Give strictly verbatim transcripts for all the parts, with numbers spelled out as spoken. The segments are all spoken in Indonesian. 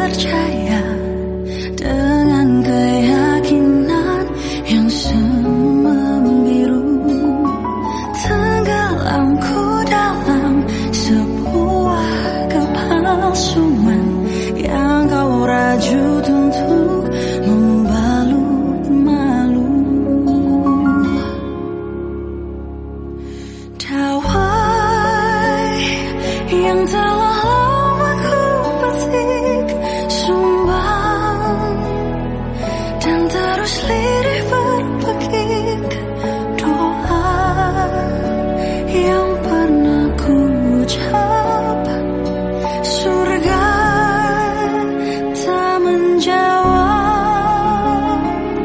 percaya dengan keyakinan yang semu membiru. Tenggelamku dalam sebuah kepalsuan yang kau rajut untuk membalut malu. Dawai yang telah lama ku petik sumbang dan terus lirih berpekik doa yang pernah ku ucap. Surga tak menjawab.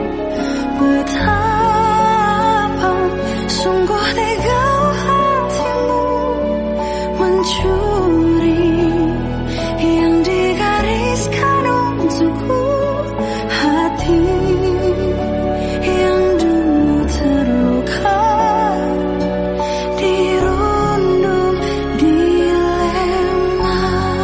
Betapa sungguh tega hatimu mencuri yang digariskan untukku. Hati yang dulu terluka dirundung dilema.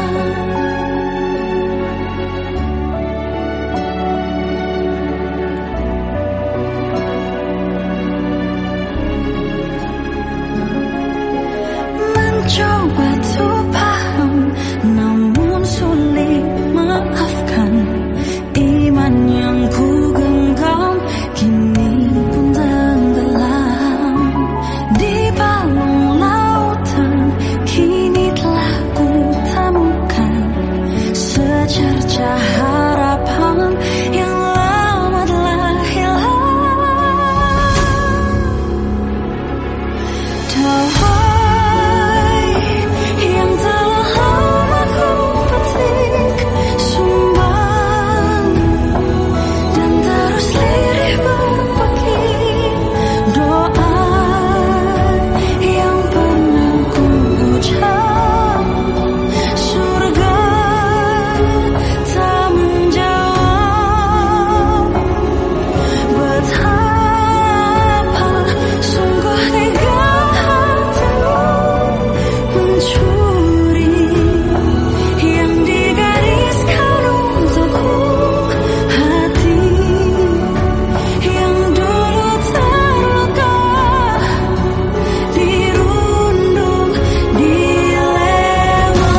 Mencoba tuh paham namun sulit maafkan. Iman yang ku genggam kini pun tenggelam di balung lautan. Kini telah ku temukan secercah harapan yang lama telah hilang. Dawai yang telah lama ku petik sumbang dan terus lirih berpekik doa yang pernah ku ucap. Surga tak menjawab. Betapa sungguh tega hatimu mencuri yang digariskan untukku. Hati yang dulu terluka dirundung dilema.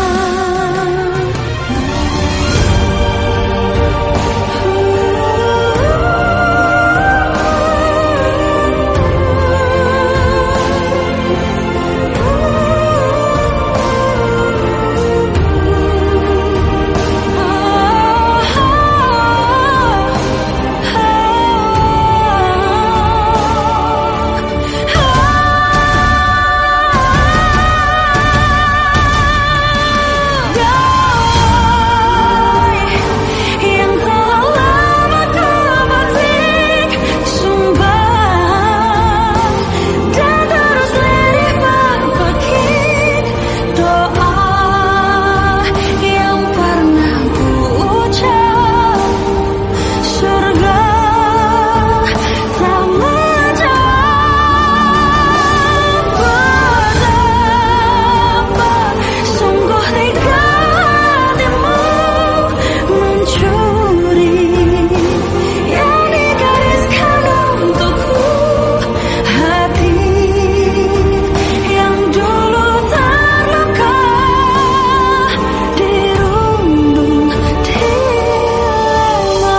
Yang telah lama ku petik sumbang dan terus lirih berpekik doa yang pernah ku ucap. Surga tak menjawab. Betapa sungguh tega hatimu mencuri yang digariskan untukku. Hati yang dulu terluka dirundung dilema.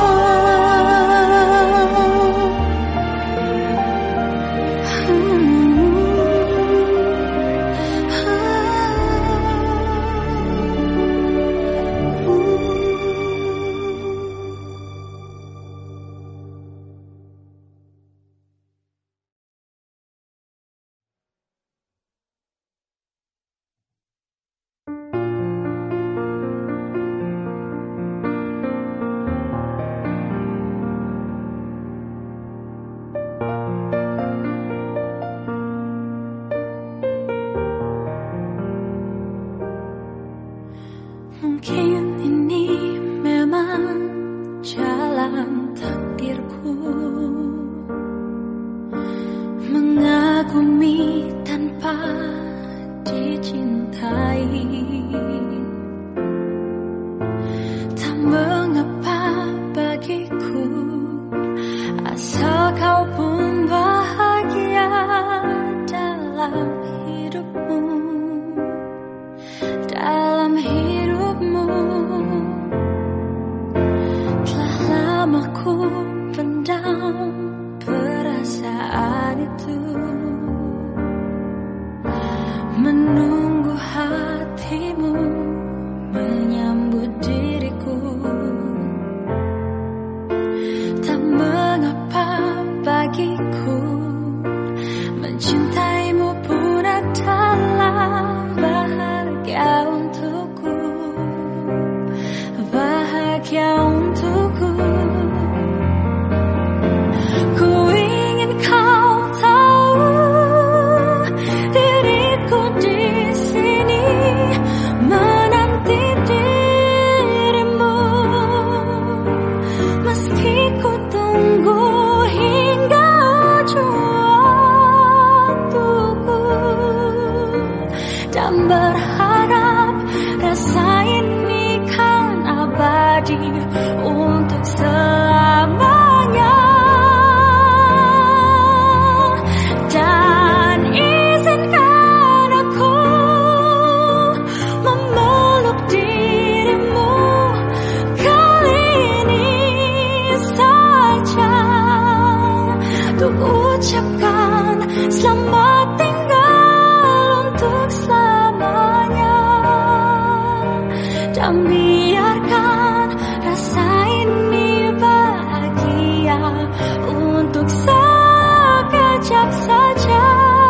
Mungkin ini memang jalan takdirku, mengagumi tanpa dicintai. hatimu menyambut diriku. Tak mengapa bagiku mencintaimu pun adalah bahagia untukku, bahagia untukku. Ku ingin kau tahu diriku di sini menanti dirimu, meski ku tunggu hingga ujung waktuku, dan berharap rasa ini kan abadi untuk selamanya. Dan izinkan aku memeluk dirimu kali ini saja, untuk ucapkan selamat tinggal untuk selamanya. Dan biarkan rasa ini bahagia untuk sekejap saja.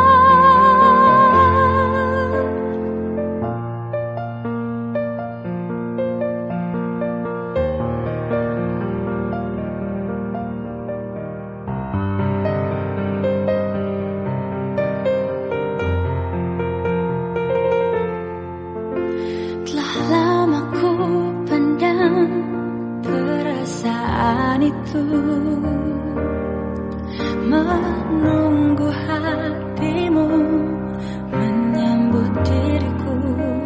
Telah lama ku pendam perasaan itu, menunggu hatimu menyambut diriku.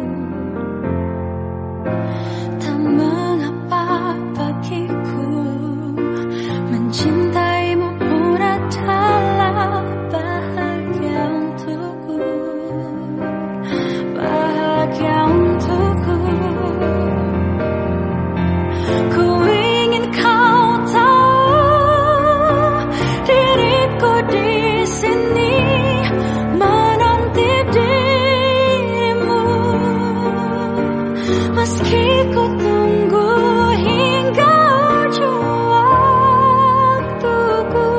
Tak mengapa bagiku mencintaimu pun adalah bahagia untukku, bahagia untukku. Ku ingin kau tahu diriku di sini menanti dirimu, meski ku tunggu hingga ujung waktuku,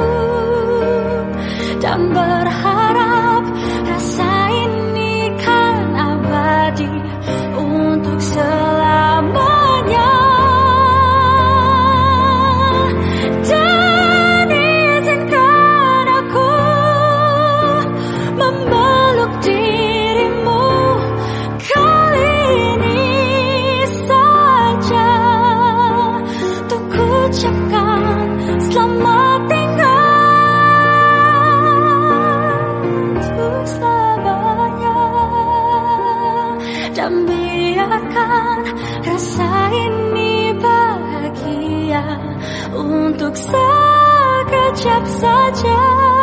dan berharap rasa ini kan abadi untuk selamanya. Dan izinkan aku memeluk dirimu kali ini saja, untuk ucapkan selamat tinggal untuk selamanya. Dan biarkan rasa ini bahagia untuk sekejap saja.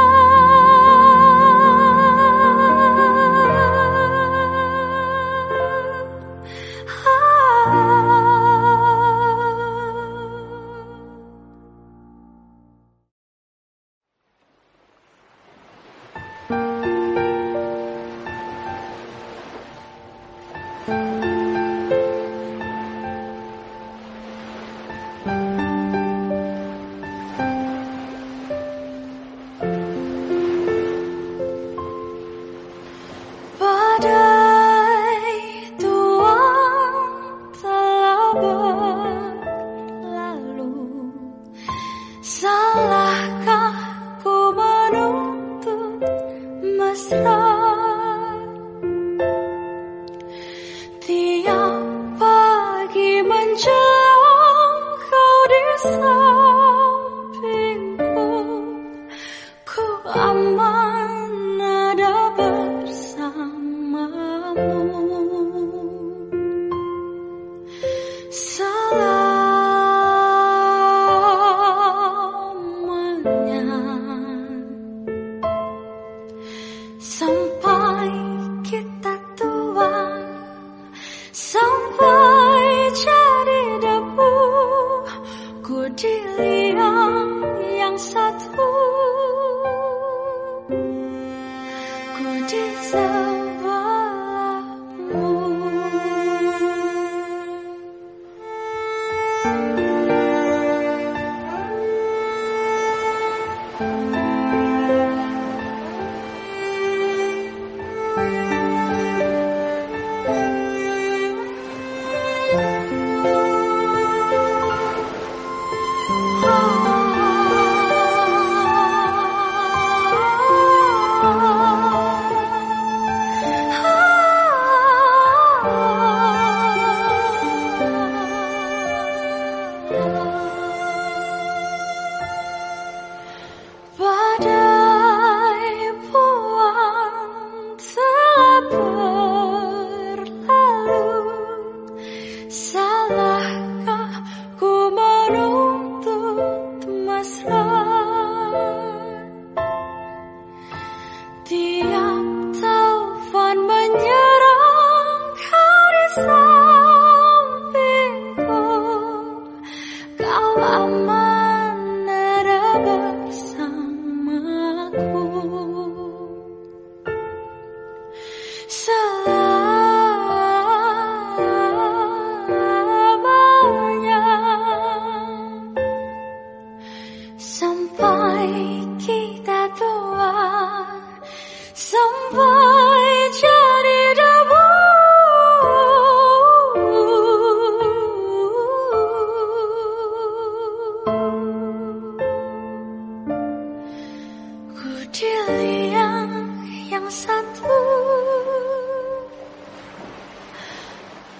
Badai tuang telah berlalu, salahkah ku menuntut mesra?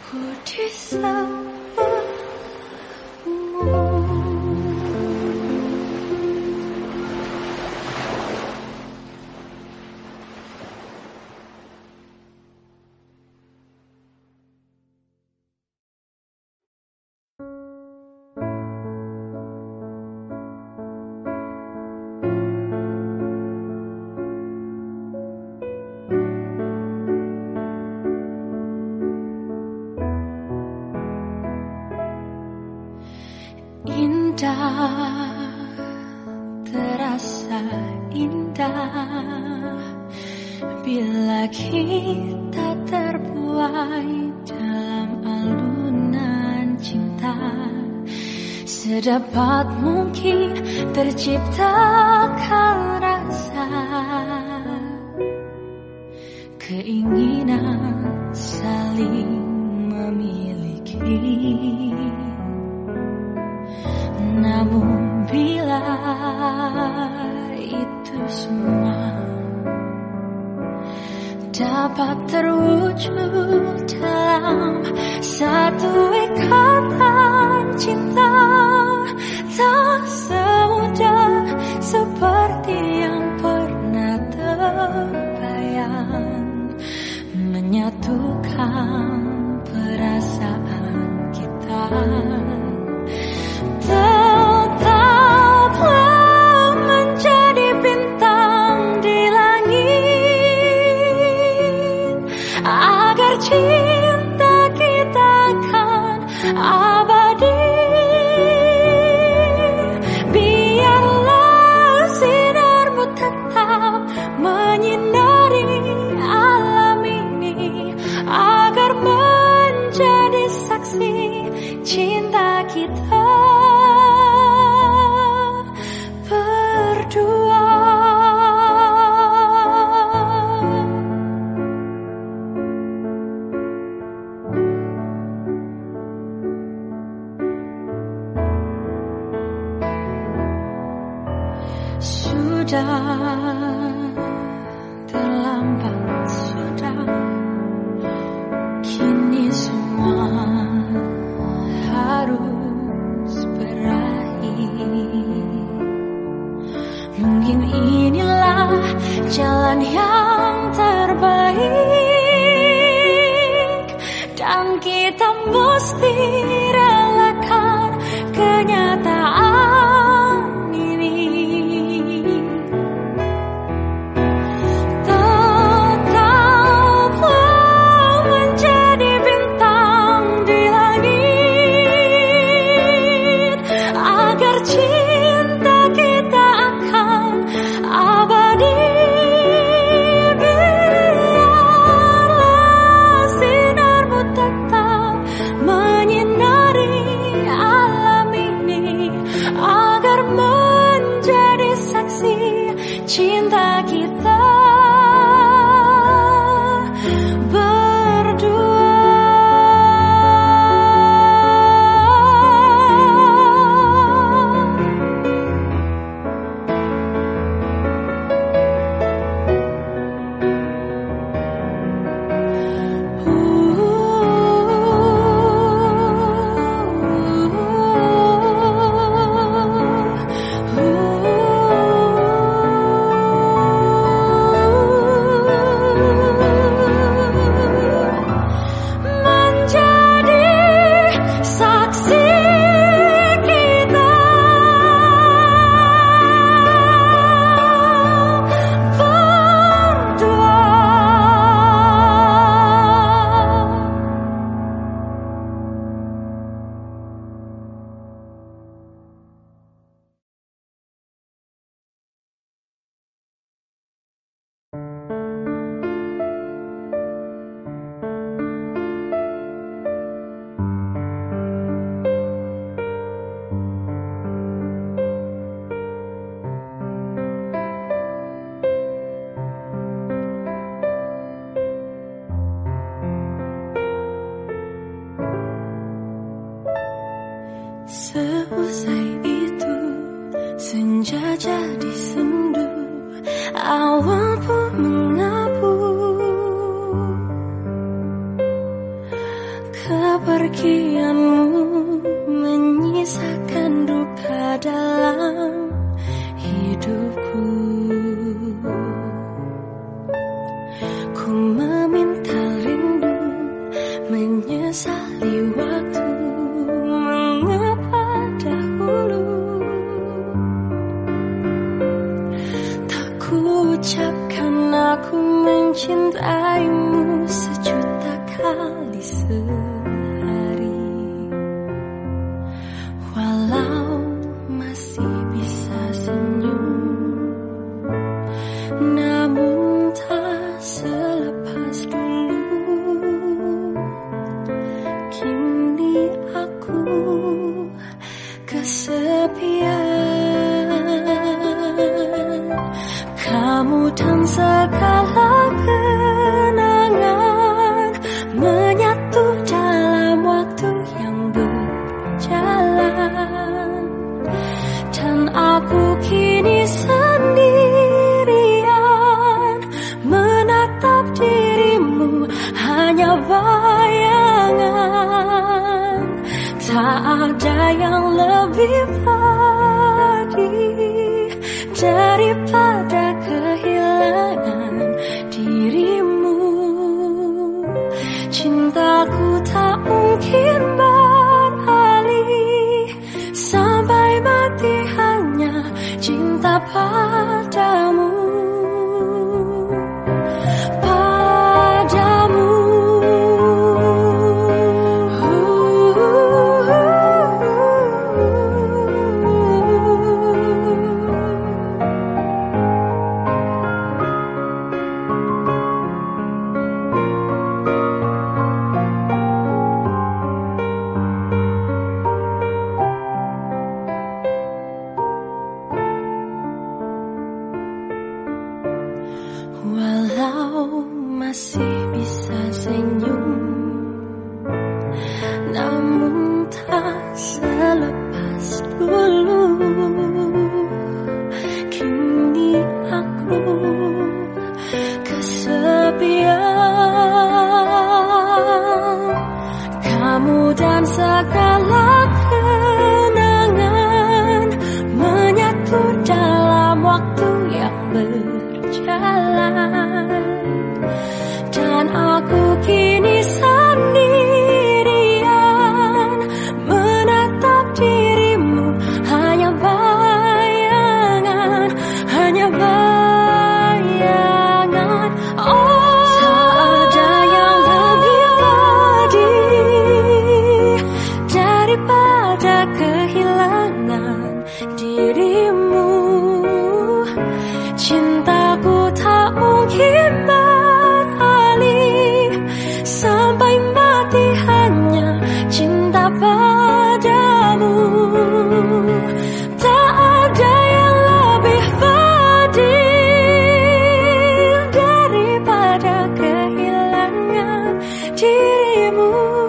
Ku di sebelahmu. Indah, terasa indah bila kita terbuai dalam alunan cinta. Sedapat mungkin terciptakan rasa keinginan saling memiliki. Namun bila itu semua dapat terwujud dalam satu ikatan cinta, tak semudah seperti yang pernah terbayang menyatukan perasaan kita. Tetaplah menjadi bintang di langit, agar cinta kita akan abadi. Biarlah sinarmu tetap menyinari alam ini, agar menjadi saksi cinta kita berdua. Sudah terlambat, sudah kini semua harus berakhir. Mungkin inilah jalan yang terbaik, dan kita mesti relakan kenyataan ini. Tetaplah menjadi bintang di langit, agar cinta kita akan abadi. Biarlah sinarmu tetap menyinari alam ini, agar menjadi saksi cinta kita berdua. Seusai itu senja jadi sendu, awan pun mengabu. Kepergianmu menyisakan duka dalam hidupku. Ku meminta rindu, menyesali waktu, mengapa dahulu tak ku ucapkan aku mencintaimu sejuta kali sehari. Walau masih bisa senyum, namun tak selepas dulu. Kini aku kesepian, kamu dan segala kenangan menyatu dalam waktu yang berjalan. Dan aku kini sendirian, menatap dirimu hanya bayangan. Tak ada yang lebih pedih daripada kehilangan dirimu. Cintaku tak mungkin beralih, sampai mati hanya cinta padamu. Padamu. Walau masih bisa senyum, namun tak selepas dulu. Kini aku kesepian, kamu dan segala kenangan menyatu dalam waktu yang berjalan. Dan aku kini sendirian, menatap dirimu hanya bayangan, hanya bayangan. Oh, tak ada yang lebih pedih daripada kehilangan dirimu. Cintaku tak mungkin beralih, sampai mati hanya cinta padamu. Tak ada yang lebih pedih daripada kehilangan dirimu.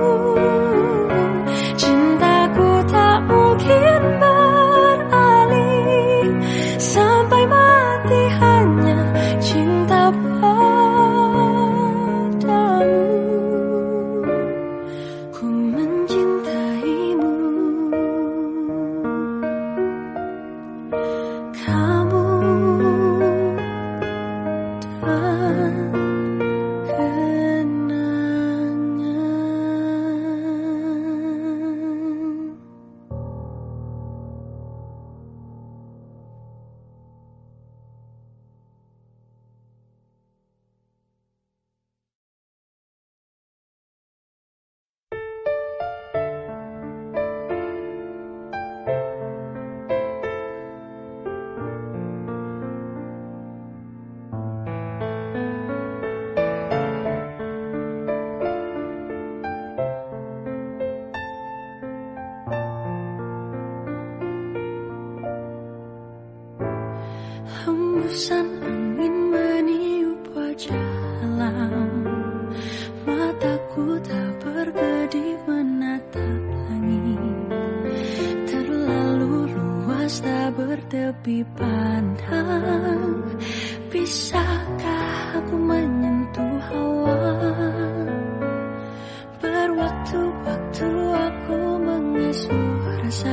Cintaku tak mungkin beralih, sampai mati hanya cinta padamu. Ku mencintaimu, kamu dan kenangan. Hembusan angin meniup wajah alam, mataku tak berkedip menatap langit. Terlalu luas tak bertepi pandang, bisakah aku menyentuh hawa? Berwaktu Berwaktu-waktu aku mengasuh rasa,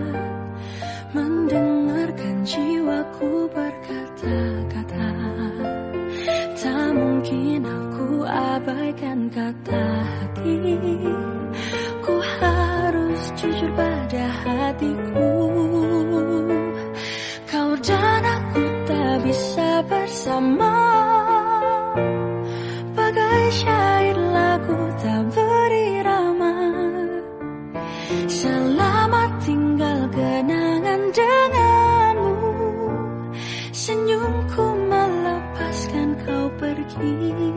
mendengarkan jiwaku berkata-kata. Tak mungkin aku abaikan kata hati. Ku harus jujur pada hatiku. Kau dan aku tak bisa bersama, bagai syair lagu tak berirama. Selamat tinggal kenangan denganmu. Senyumku melepaskan kau pergi.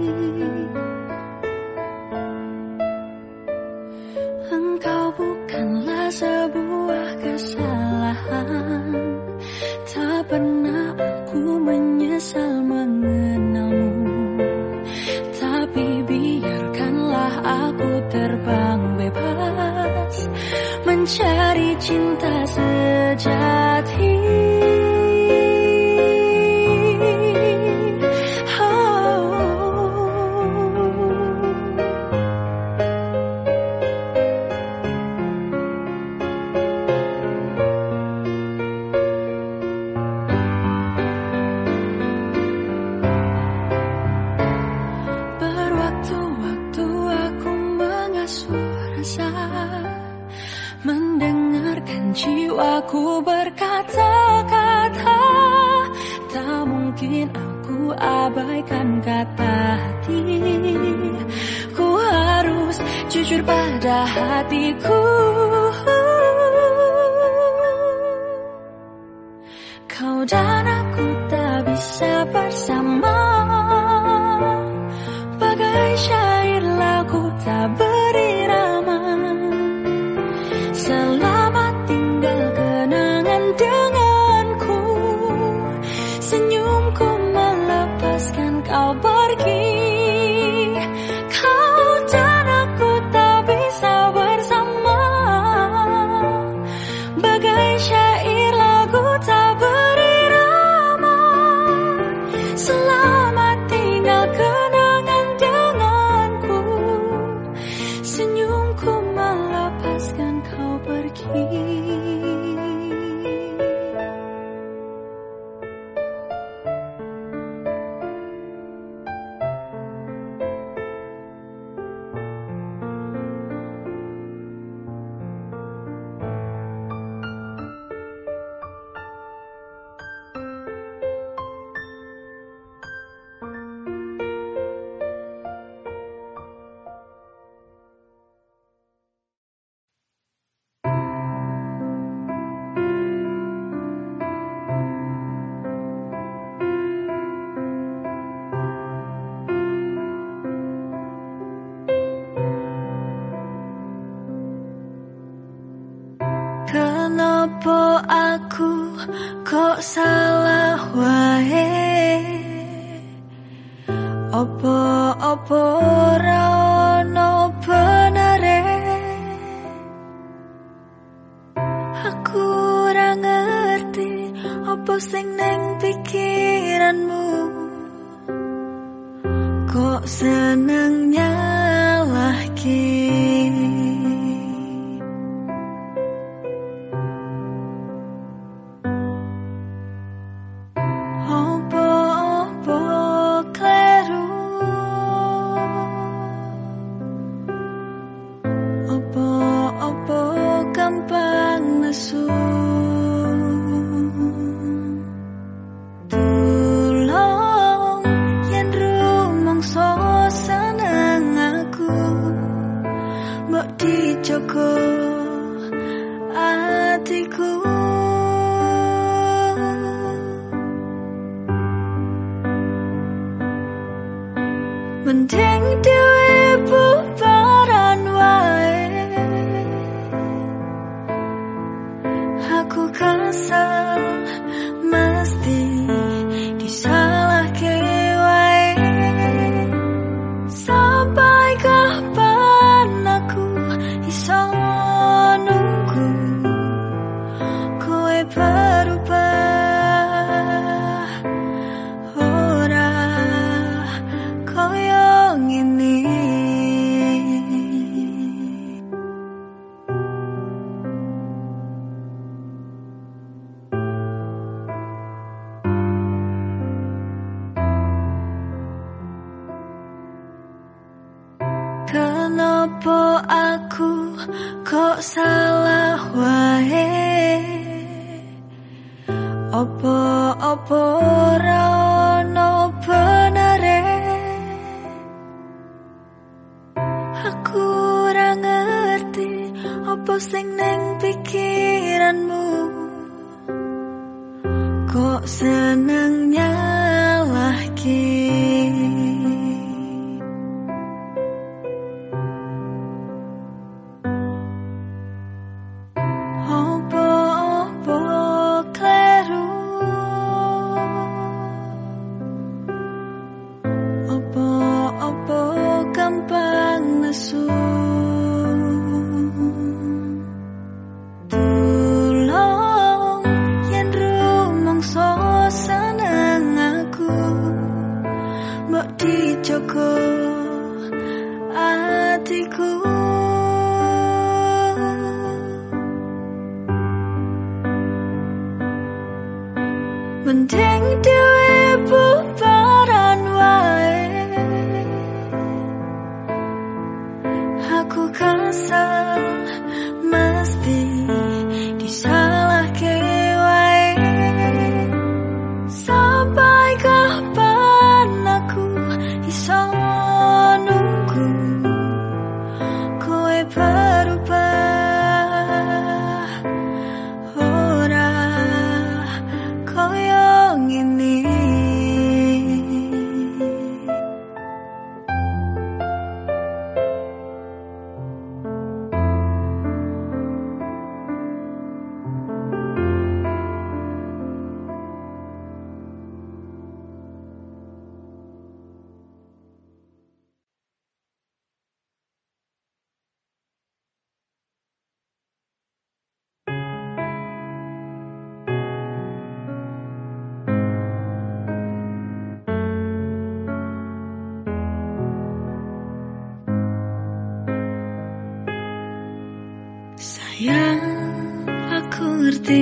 Engkau bukanlah sebuah kesalahan. Tak pernah aku menyesal mengenalmu. Tapi biarkanlah aku terbang bebas, mencari cinta sejati. Mendengarkan jiwaku berkata-kata. Tak mungkin aku abaikan kata hati. Ku harus jujur pada hatiku. Kau dan aku tak bisa bersama, bagai syair lagu tak berirama. Selamat tinggal kenangan denganku. Senyumku melepaskan kau pergi. Kau dan aku tak bisa bersama, bagai syair lagu tak berirama. Selamat tinggal kenangan denganku. Senyumku melepaskan kau pergi. Kenapa aku kok salah wae? Apa-apa ora ono benere. Aku ora ngerti apa sing ning pikiranmu. Kok seneng nyalahke. Dijogo atiku, mending dhewe bubaran wae. Aku kesal mesti disalahke wae. Sampai kapan aku iso nunggu Opo aku kok salah wae? Opo-opo ora ono benere? Aku ora ngerti opo sing ning pikiranmu. Kok seneng nyalahke? Opo-opo kleru? Opo-opo gampang nesu? Tulung yen rumangsa seneng aku, mbok dijogo atiku. Mending dhewe bubaran wae. Aku kesel mesti disalahke wae. Sampai kapan aku iso nunggu kowe berubah? Ora koyo ngene. Sayang, aku ngerti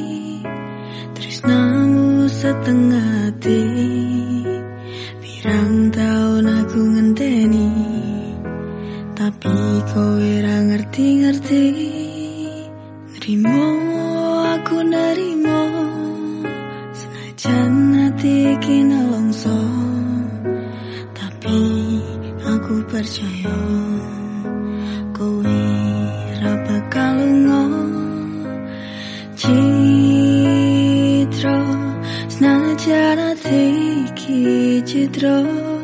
tresnamu setengah hati. Pirang tahun aku ngenteni, tapi kowe ra ngerti-ngerti. Nerimo aku nerimo, senajan hati iki nelongso, tapi aku percaya kowe ra bakal lunga. Citra senajan hati iki citra,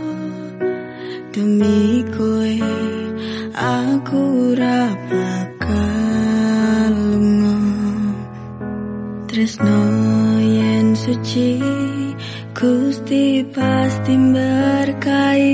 demi kowe aku ra bakal lunga. Tresno yen suci Gusti pasti berkahi.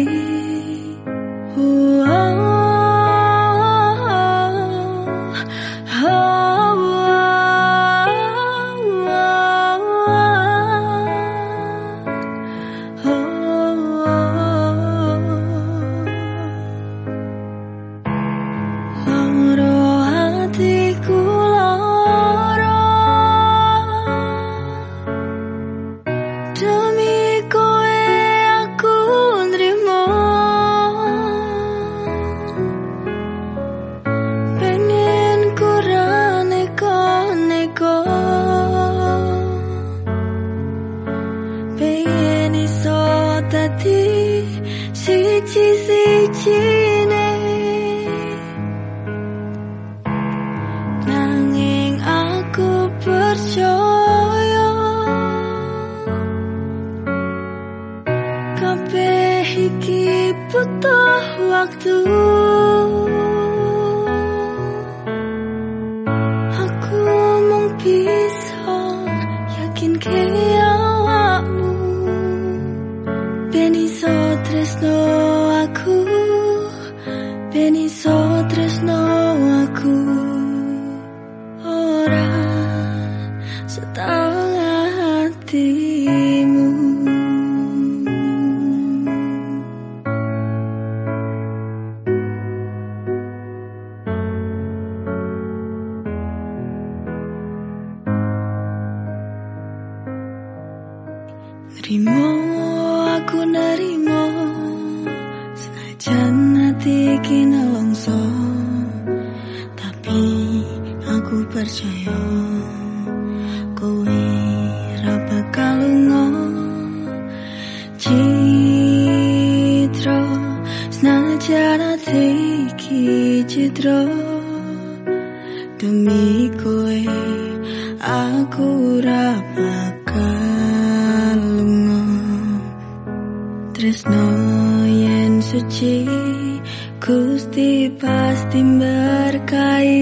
Nanging aku percaya kabeh iki butuh waktu. Aku mung bisa yakinke awakmu ben iso tresno aku, ben iso tresno aku. Ora setengah hatimu. aku percaya kowe ra bakal lunga. Citra senajan ati iki citra demi kowe aku ra bakal lunga. Tresno yen suci Gusti pasti berkahi.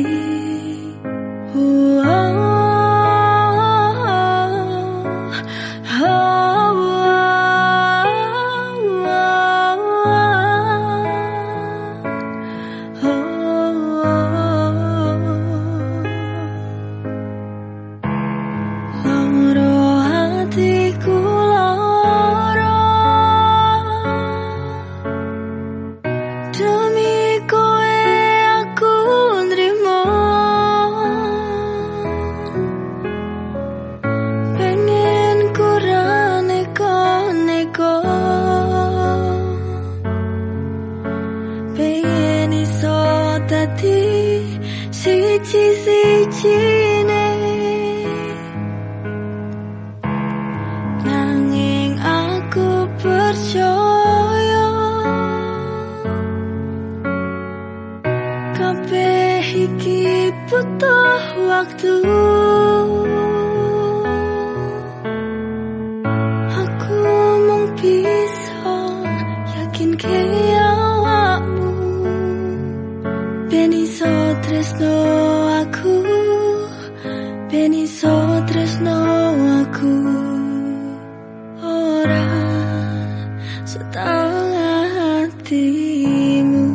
Siji-sijine nanging aku percaya kabeh iki butuh waktu. Aku mung bisa yakinke awakmu ben iso tresno aku, ben iso tresno aku ora setengah hatimu.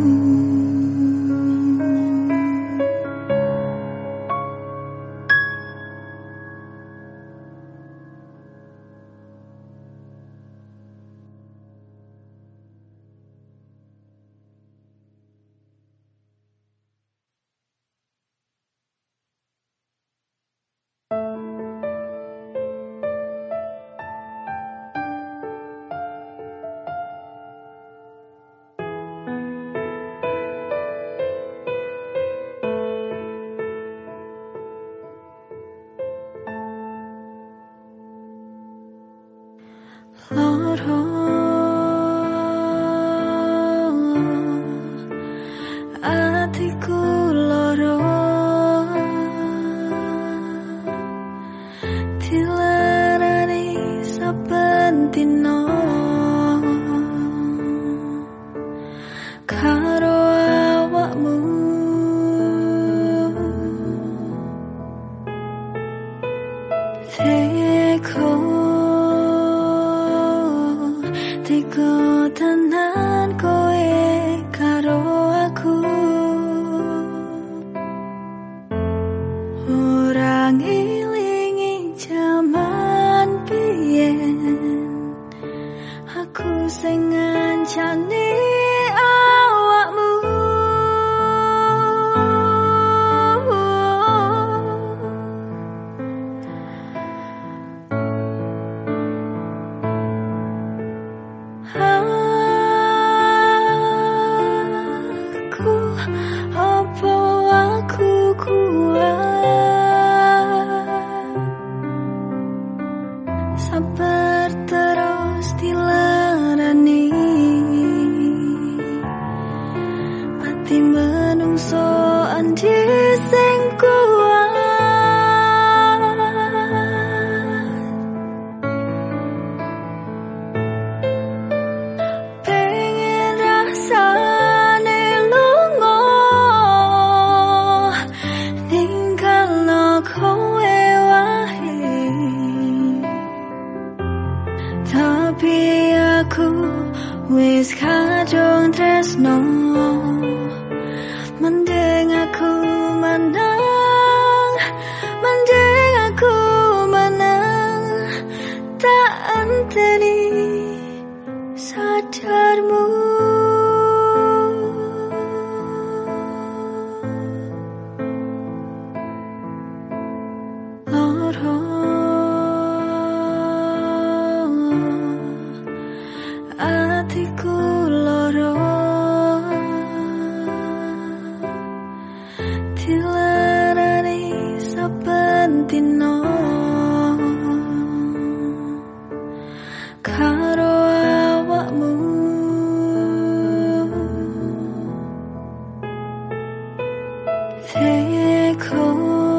Loro atiku loro dilarani saben dina karo awakmu. Teko Teko tenan kowe karo aku, ora ngelingi jaman biyen aku sing ngancani awakmu. Aku apa aku kuat sabar terus dilarani ati menungso andi sing kuat. Pengen rasane lunga ninggalno kowe wae, tapi aku wis kadung tresno. Mending aku menang, mending aku menang, tak anteni sadarmu. Loro atiku loro dilarani saben dina karo awakmu. Teko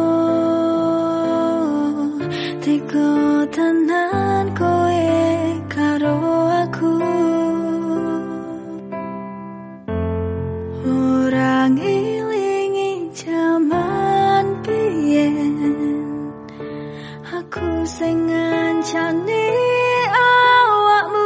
teko tenan kowe karo aku. Ora ngelingi jaman biyen aku sing ngancani awakmu.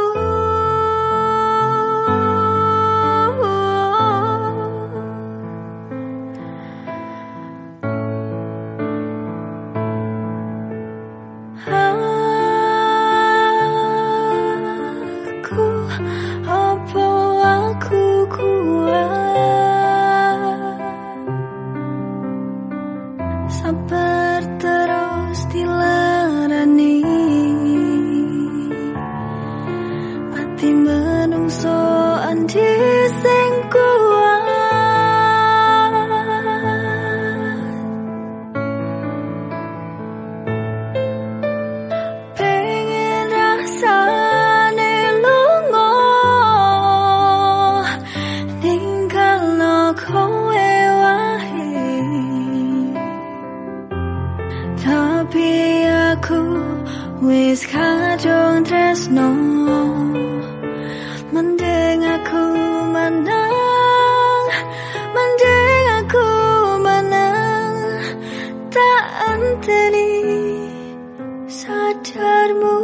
Aku apa aku kuat sabar terus dilarani ati menungso andi sing kuat. Pengen rasane lunga ninggalno kowe wae, tapi aku wis kadung tresno. Mending aku menang, mending aku menang, tak anteni sadarmu.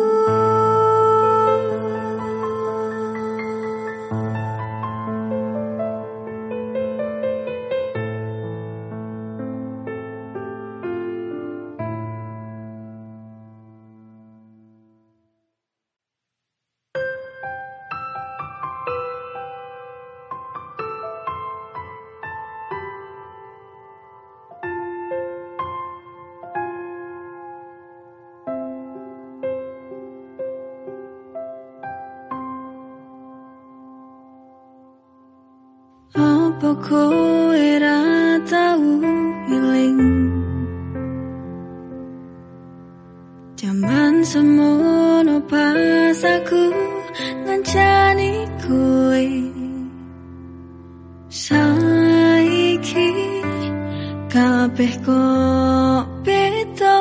Apa kowe ra tau iling jaman semono pas aku ngancani kowe. Saiki kabeh kok beda,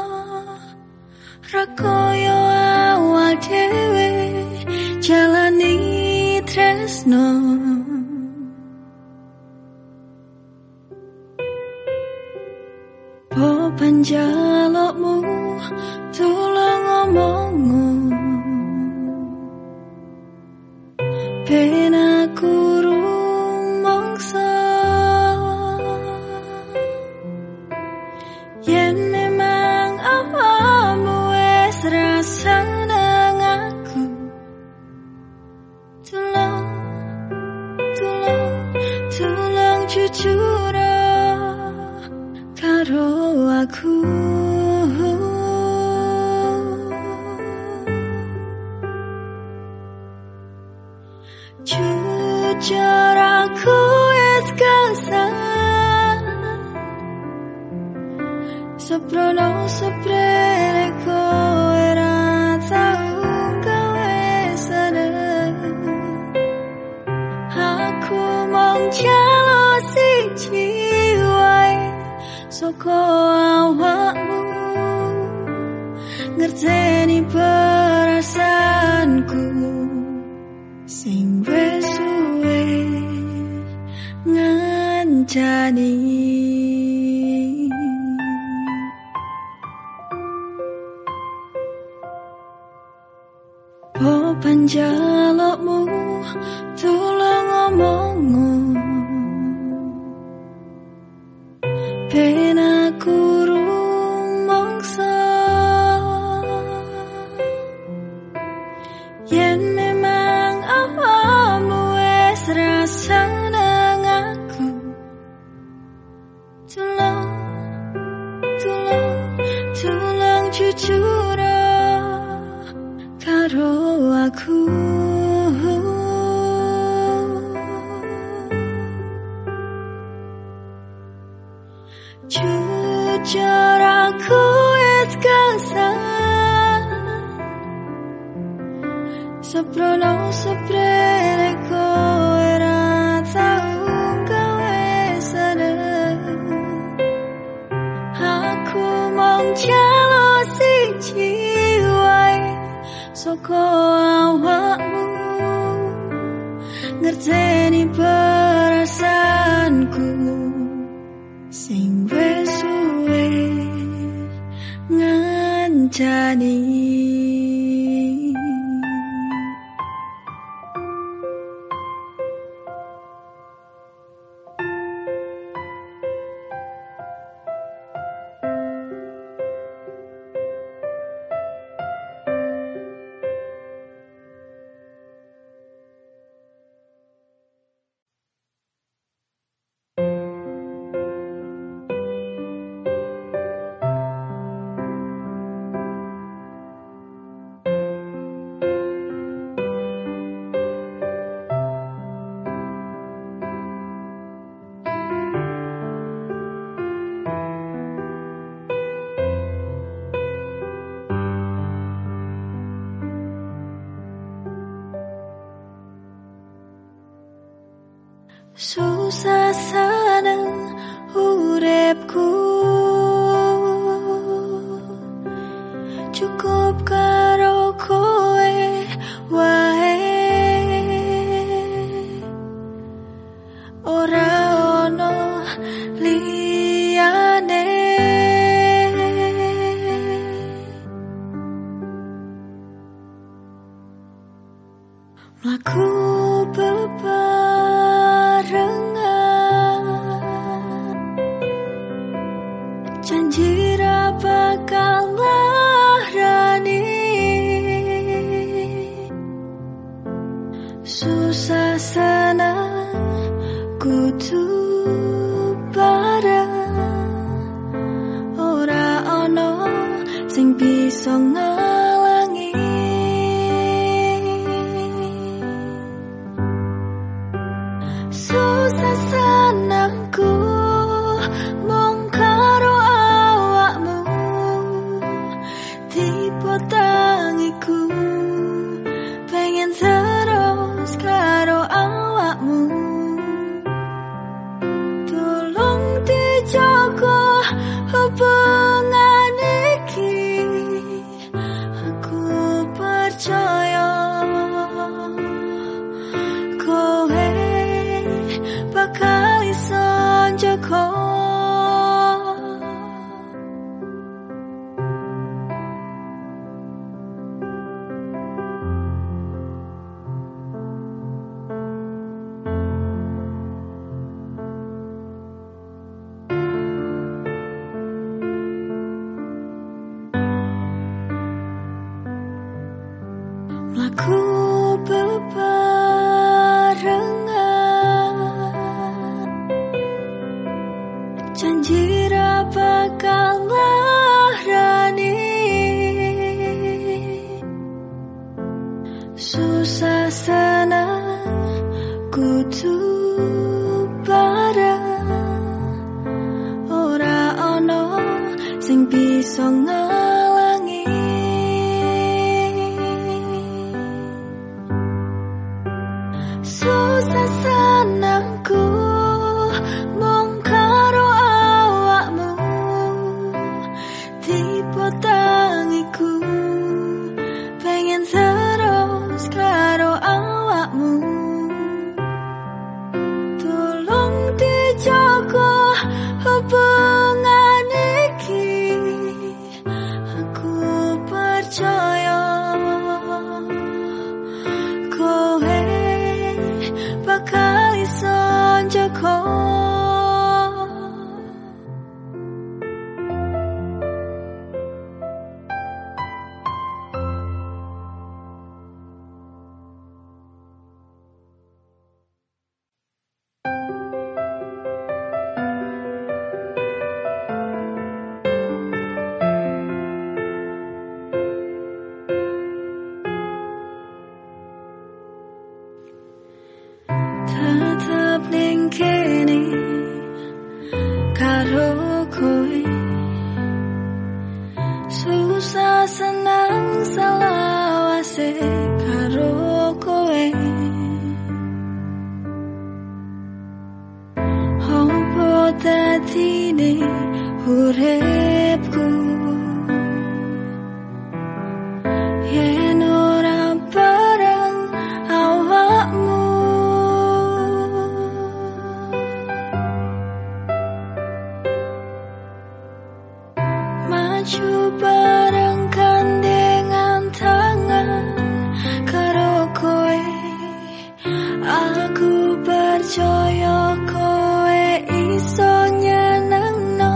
ra koyo awal dhewe jalani tresno. Po panjalukmu tulung ngomongmu ben aku rumangsa yen memang awakmu wis rasa nang aku. Tulung tulung tulung jujur karo aku. Jujur aku wis kesal seprono seprene kowe ra tau gawe seneng. Aku mong jalo siji wae soko awakmu, ngerteni perasaanku sing wis suwe ngancani. Po panjalukmu tulung ngomongmu ben aku rumangsa yen memang awakmu wis rasa nang aku. Tulung tulung tulung jujur karo aku. Jujur jujur aku wis kesal Seprono seprene kowe ra tau gawe seneng Aku mong jalo siji wae saka awakmu ngerteni perasaanku sing wis suwe ngancani Susah seneng uripku cukup karo kowe wae ora ono liyane mlaku janji ra bakal larani susah senang kudu bareng ora ono sing bisa ngalangi susah senangku tangiku pengen terus karo awakmu tolong dijaga hubungan iki aku percaya kowe bakal iso njaga Mlaku bebarengan janji ra bakal larani susah senang kudu bareng ora ono sing bisa ngalangi susah senangku mung karo awakmu tipe tangiku pengen terus karo awakmu tolong dijaga hubungan iki aku percaya kowe bakal iso njaga tetap ning kene karo kowe senang selawase karo kowe. Apa dadine uripku yen ora bareng awakmu. Maju bareng gandengan tangan karo kowe. Aku percaya kowe iso nyenengno.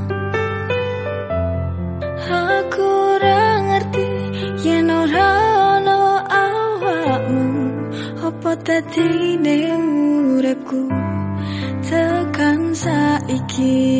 Aku ora ngerti yen ora ono awakmu. Apa dadine uripku tekan saiki.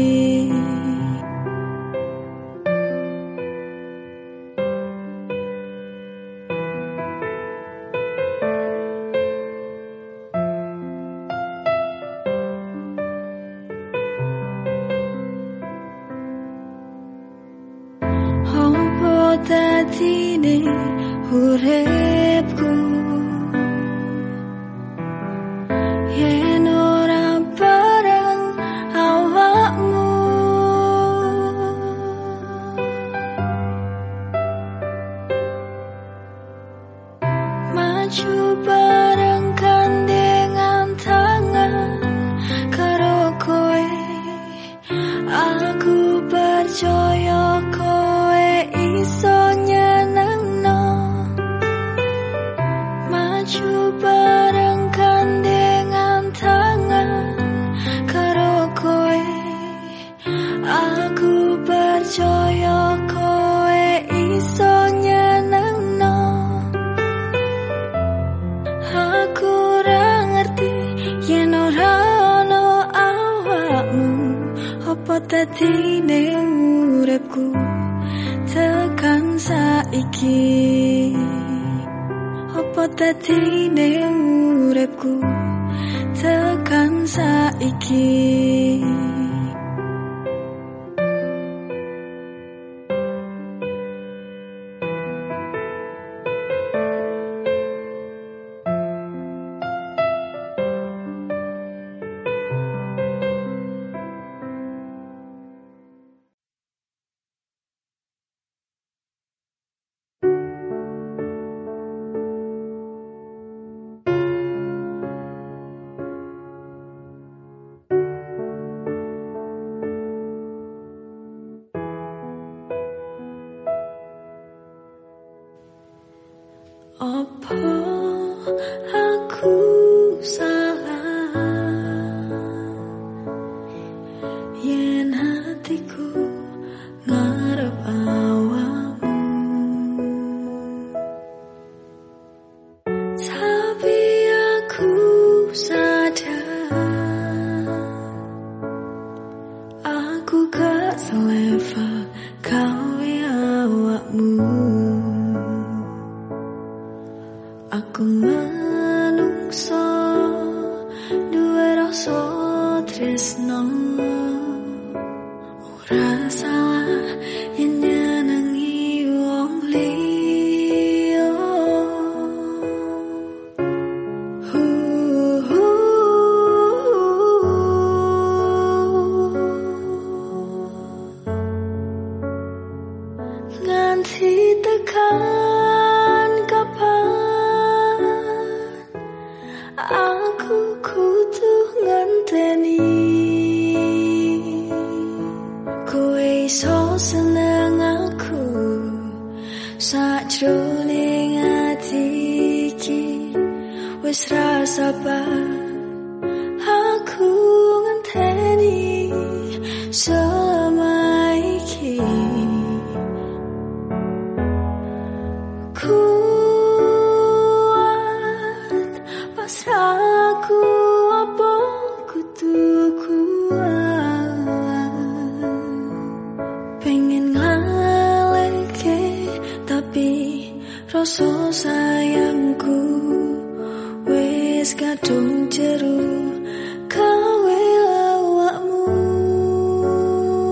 Dadine uripku yen ora bareng awakmu. Maju bareng gandengan tangan karo kowe. Aku percaya kowe iso nyenengno. Maju bareng gandengan tangan karo kowe. Aku percaya kowe iso nyenengno. Aku ora ngerti yen ora ono awakmu. Apa dadine uripku tekan saiki. Apa dadine uripku tekan saiki. Apa aku salah yen hatiku ngarep awakmu. Tapi aku sadar aku gak seleva gawe awakmu. Aku manungsa duwe rasa tresno. Ora salah yen nyenengi wong liya. Nganti tekan kapan aku kudu ngenteni kowe iso seneng aku sajroning ati iki. Wis ra sabar aku ngenteni selama iki. Kuat pasrahku apa kudu kuat. Pengen ngaleke tapi rasa sayangku wis kadung jero gawe awakmu.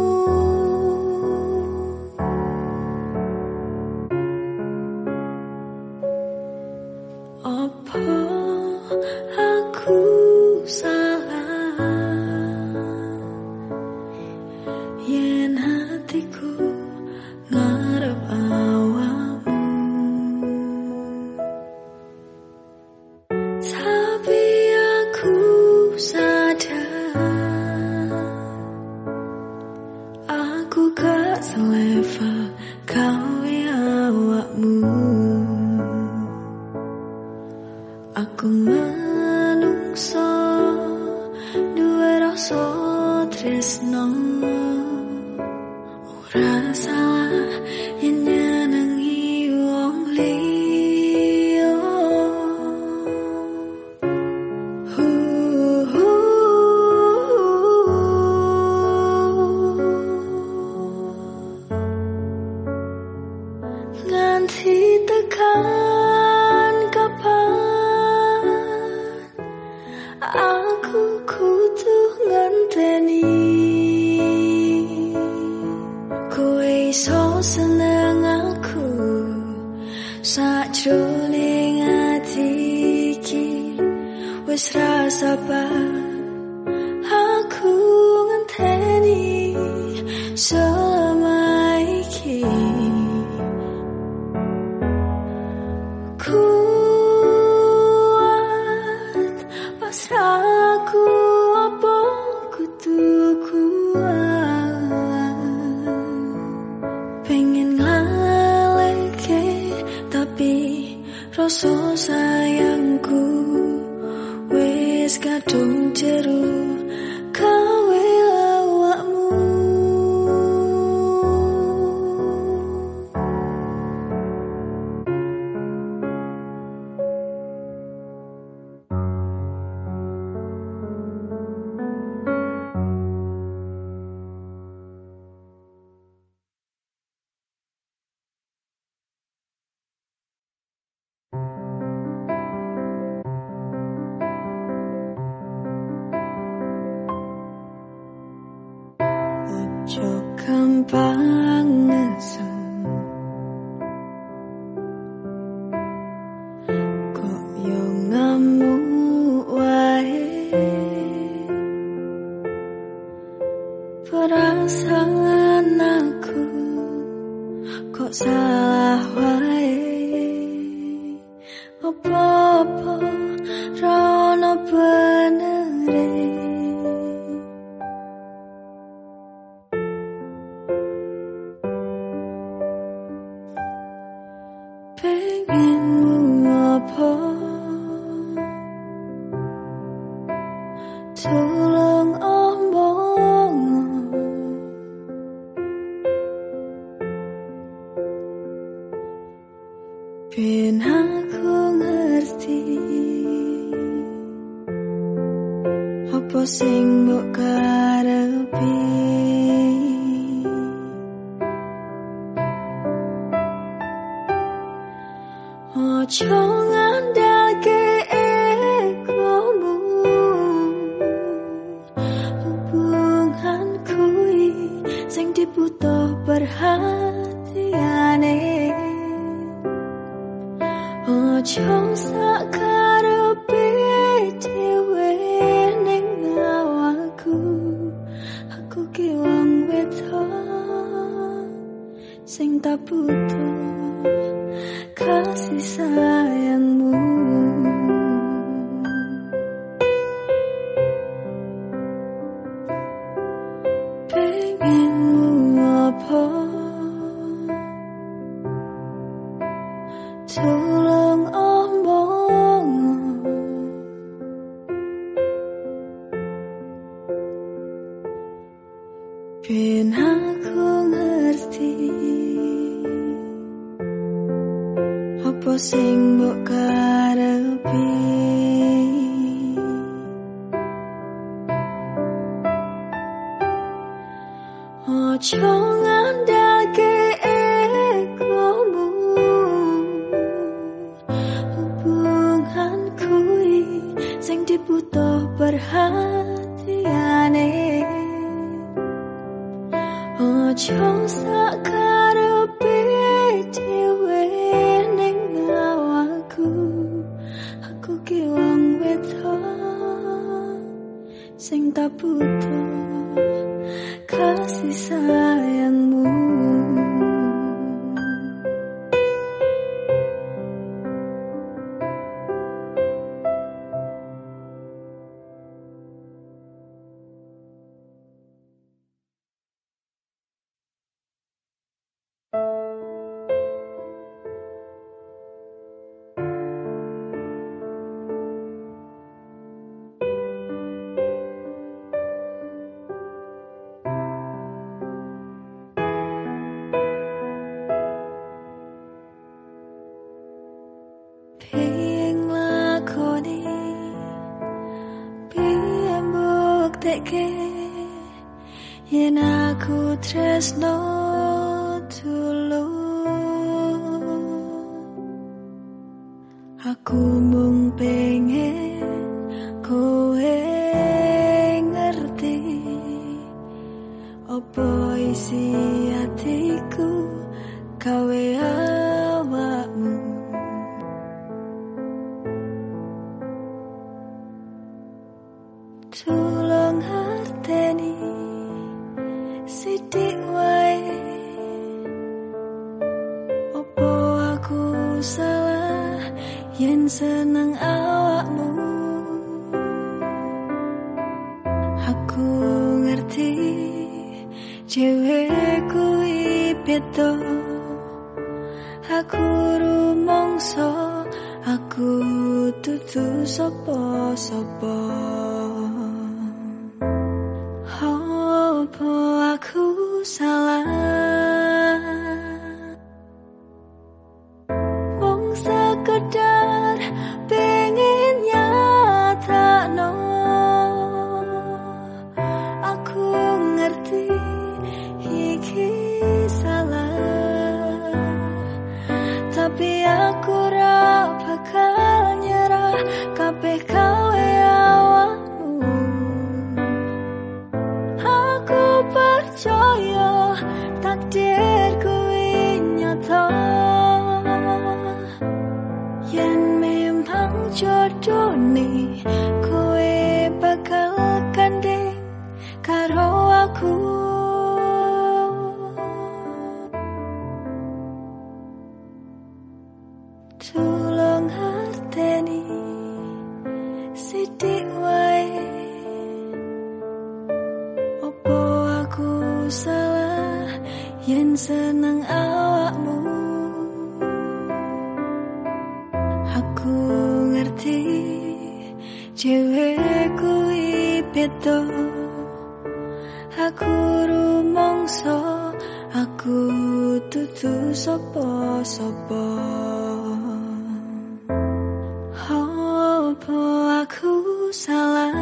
hatiku ngarep awakmu, tapi aku sadar aku gak selevel kawe awakmu. Aku manungsa duwe rasa tresno, ora salah yen nyenengi wong liya. Nganti tekan kapan aku kudu ngenteni kowe iso seneng aku sajroning ati iki. Wis ra sabar aku ngenteni selama iki. Kuat pasrahku apa kudu kuat, pengen ngalihke tapi rasa sayangku wis kadung jero kawe awakmu. Ojo gampang ngesu, kok yo ngamuk wae. Perasaan aku kok salah wae. Apa-apa ra ono benere. Pengenmu apa? Tolong omong, ben aku ngerti apa sing mbok karepi. Ojo ngandalke egomu, hubunganku sing dibutuh perhatiane. Ojo sakarepe dhewe ning awakku. Aku ki wong wedok sing tak butuh kasih sayangmu. Pengenmu apa? Tolong omong, ben aku ngerti apa sing mbok karepi. Ojo ngandalke egomu, hubunganku sing dibutuh perhatiane. Ojo sakarepe dhewe ning awakku. Aku ki wong wedok sing tak butuh kasih sayangmu. tresno tulung. Aku mung pengen kowe ngerti opo isi hatiku kawe awakmu. Tulung harteni sidik wae opo aku salah yen seneng awakmu. Aku ngerti cewek kuwi beda, aku rumangsa aku dudu sapa-sapa. Apa aku salah wong sekedar pengen nyatakno. Aku ngerti iki salah, tapi aku ra bakal nyerah kabeh kawe awakmu. Aku percaya takdir kuwi nyata, yen memang jodone kowe bakal gandeng karo aku. Tulung harteni sidik wae opo aku salah yen seneng awakmu. Aku ngerti cewek kuwi beda, aku rumangsa aku dudu sapa-sapa. Apa aku salah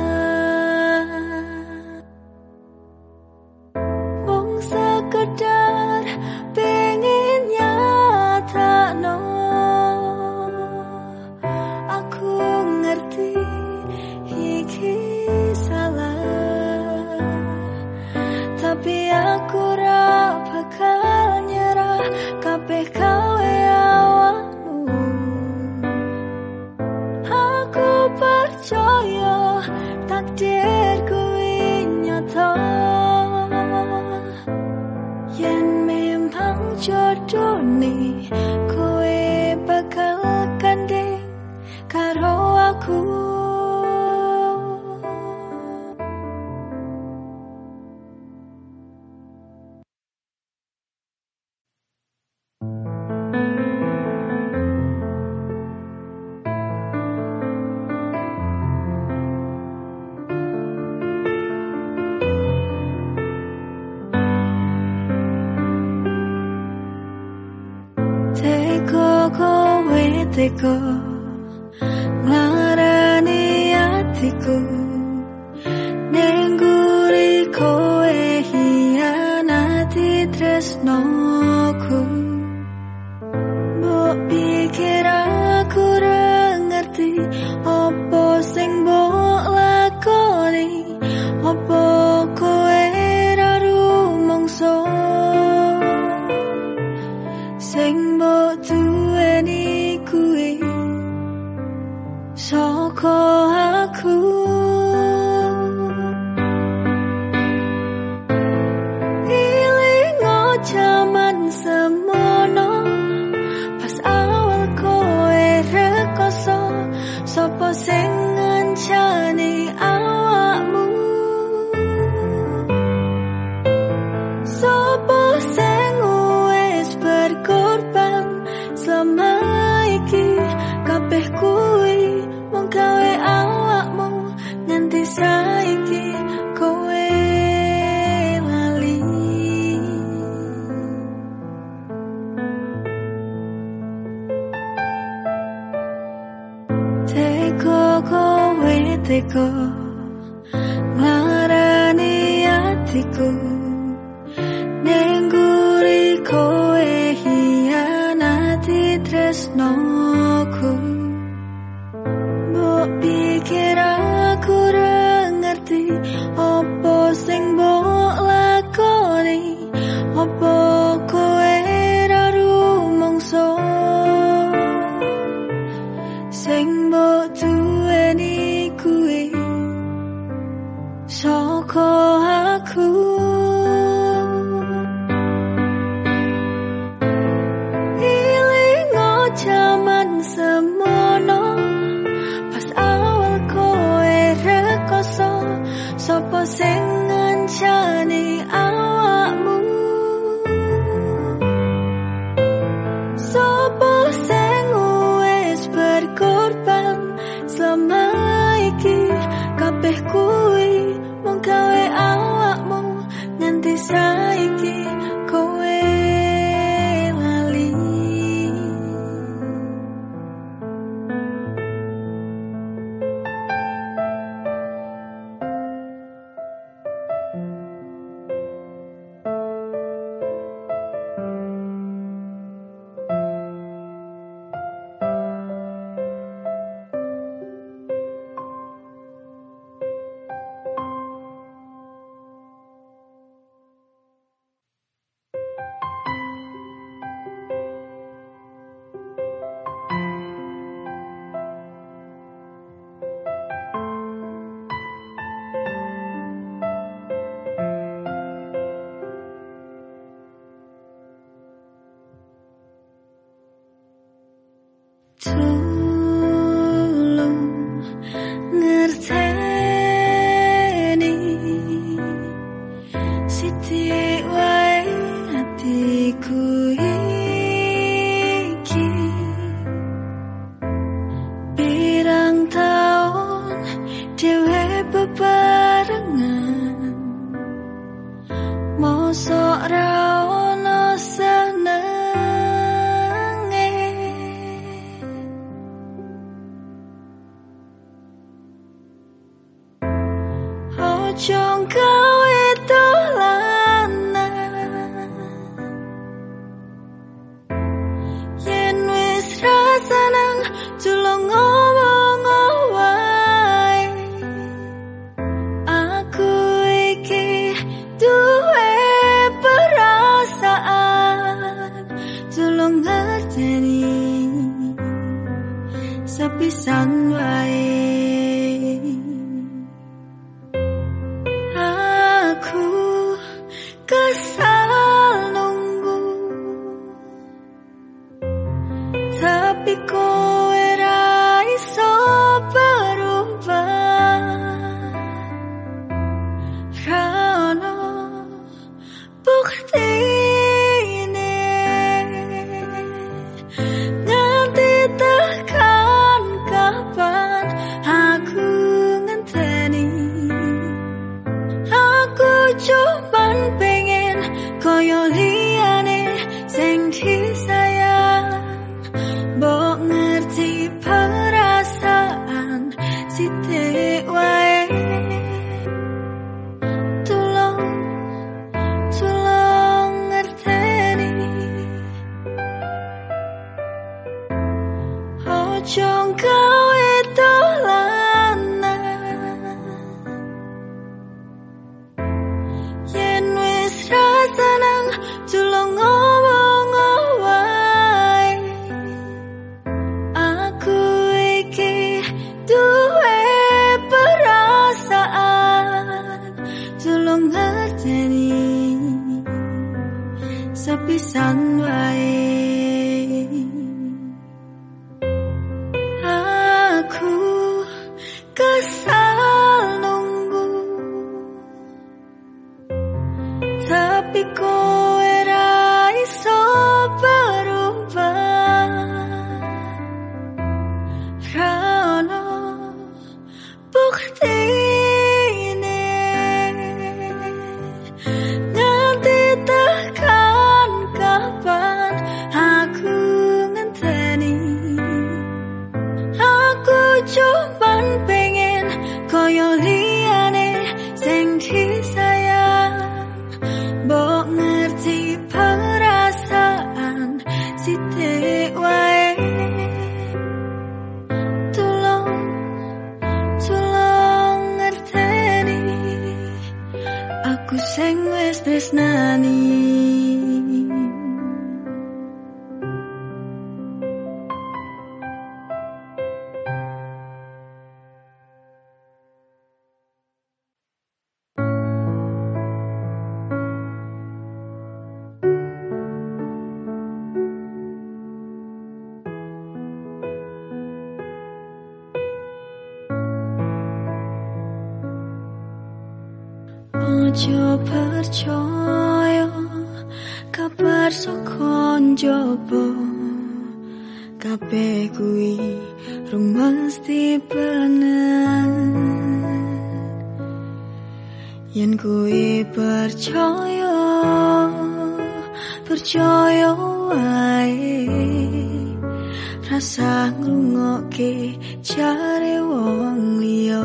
wong sekedar pengen nyatakno. Aku ngerti iki salah, tapi aku ra bakal nyerah kabeh kawe awakmu. Aku percaya takdir kuwi nyata, yen memang jodone kowe bakal gandeng karo aku. Teko nglarani atiku nengguri kowe hianati tresnoku. Mbok pikir aku ra ngerti opo sing mbok lakoni, opo kowe ra rumangsa sing mbok duweni kuwi saka aku. Ilingo jaman semono pas awal kowe rekoso sapa sing ngancani awakmu, sapa sing wis berkorban selama iki. Kabeh kuwi mung gawe awakmu nganti saiki kowe lali. Teko kowe teko nglarani atiku nengguri kowe hianati tresnoku. Mbok pikir aku ra ngerti opo sing mbok lakoni, opo kowe ra rumangsa sing mbok duweni kuwi saka aku. Ilingo jaman semono pas awal kowe rekoso, sapa sing ngancani awakmu, sapa sing wis berkorban selama iki. Kabeh kuwi mung gawe awakmu nganti saiki kowe lali. Tulung ngerteni sithik wae atiku iki. Pirang taun dhewe bebarengan, mosok ra ono senenge. Ojo gawe dolanan yen wis ra seneng, tulung ngomong wae. Aku iki duwe perasaan, tulung ngerteni sepisan wae. Kesal nunggu, tapi kowe ra iso berubah. Ra ono buktine nganti tekan kapan aku ngenteni. Aku cuman pengen koyo liyane sing disayang, mbok ngerti perasaan sithik wae. Tulung, tulung ngerteni, ojo gawe dolanan yen wis ra seneng, tulung ngomong wae. Aku iki duwe perasaan, tulung ngerteni sepisan wae. Aku kesal nunggu, tapi kowe ra iso berubah. Ra ono buktine nganti tekan kapan aku ngenteni. Aku cuman pengen koyo liyane sing disayang, mbok ngerti tresnani. Ojo percaya kabar saka njaba, kabeh kuwi rung mesti bener. Yen kuwi percaya, percaya wae, rasa ngrungokke jare wong liya.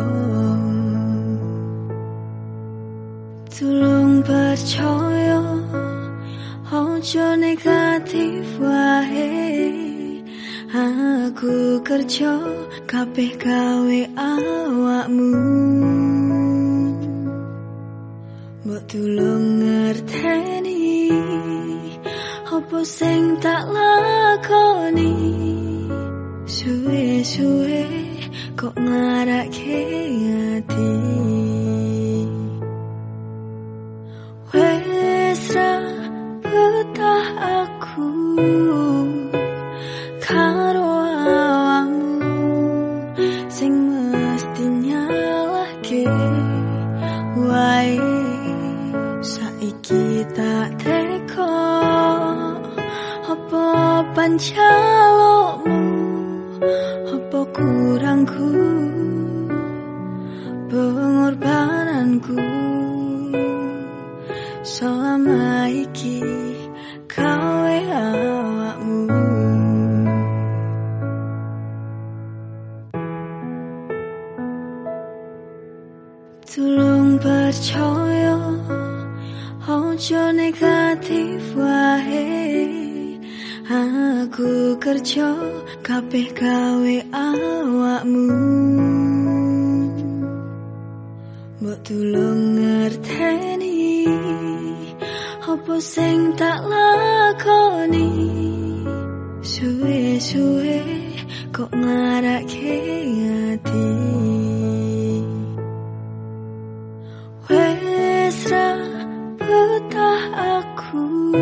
Tulung percaya, ojo negatif wae. Aku kerja kabeh gawe awakmu. Mbok tulung ngerteni apa sing tak lakoni. Suwe-suwe kok ngarake ati. Wes ra betah aku karo awakmu sing mesti nyalahke wae. Saiki tak teko apa pancalokmu, apa kurangku, pengorbananku. Selama iki kowe awakmu. Tulung percaya, ojo negatif wae. Aku kerja kabeh gawe awakmu. Mbok tulung ngerteni apa sing tak lakoni. Suwe-suwe kok ngarake ati. Wes ra betah aku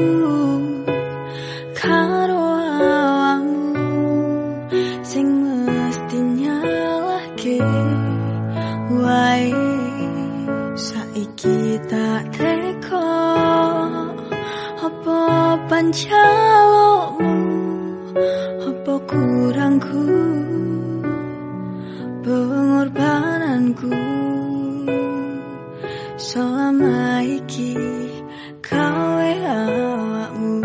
karo awakmu sing mesti nyalahke wae. Saiki tak teko apa pancalokmu, apa kurangku, pengorbananku. Selama iki kowe awakmu.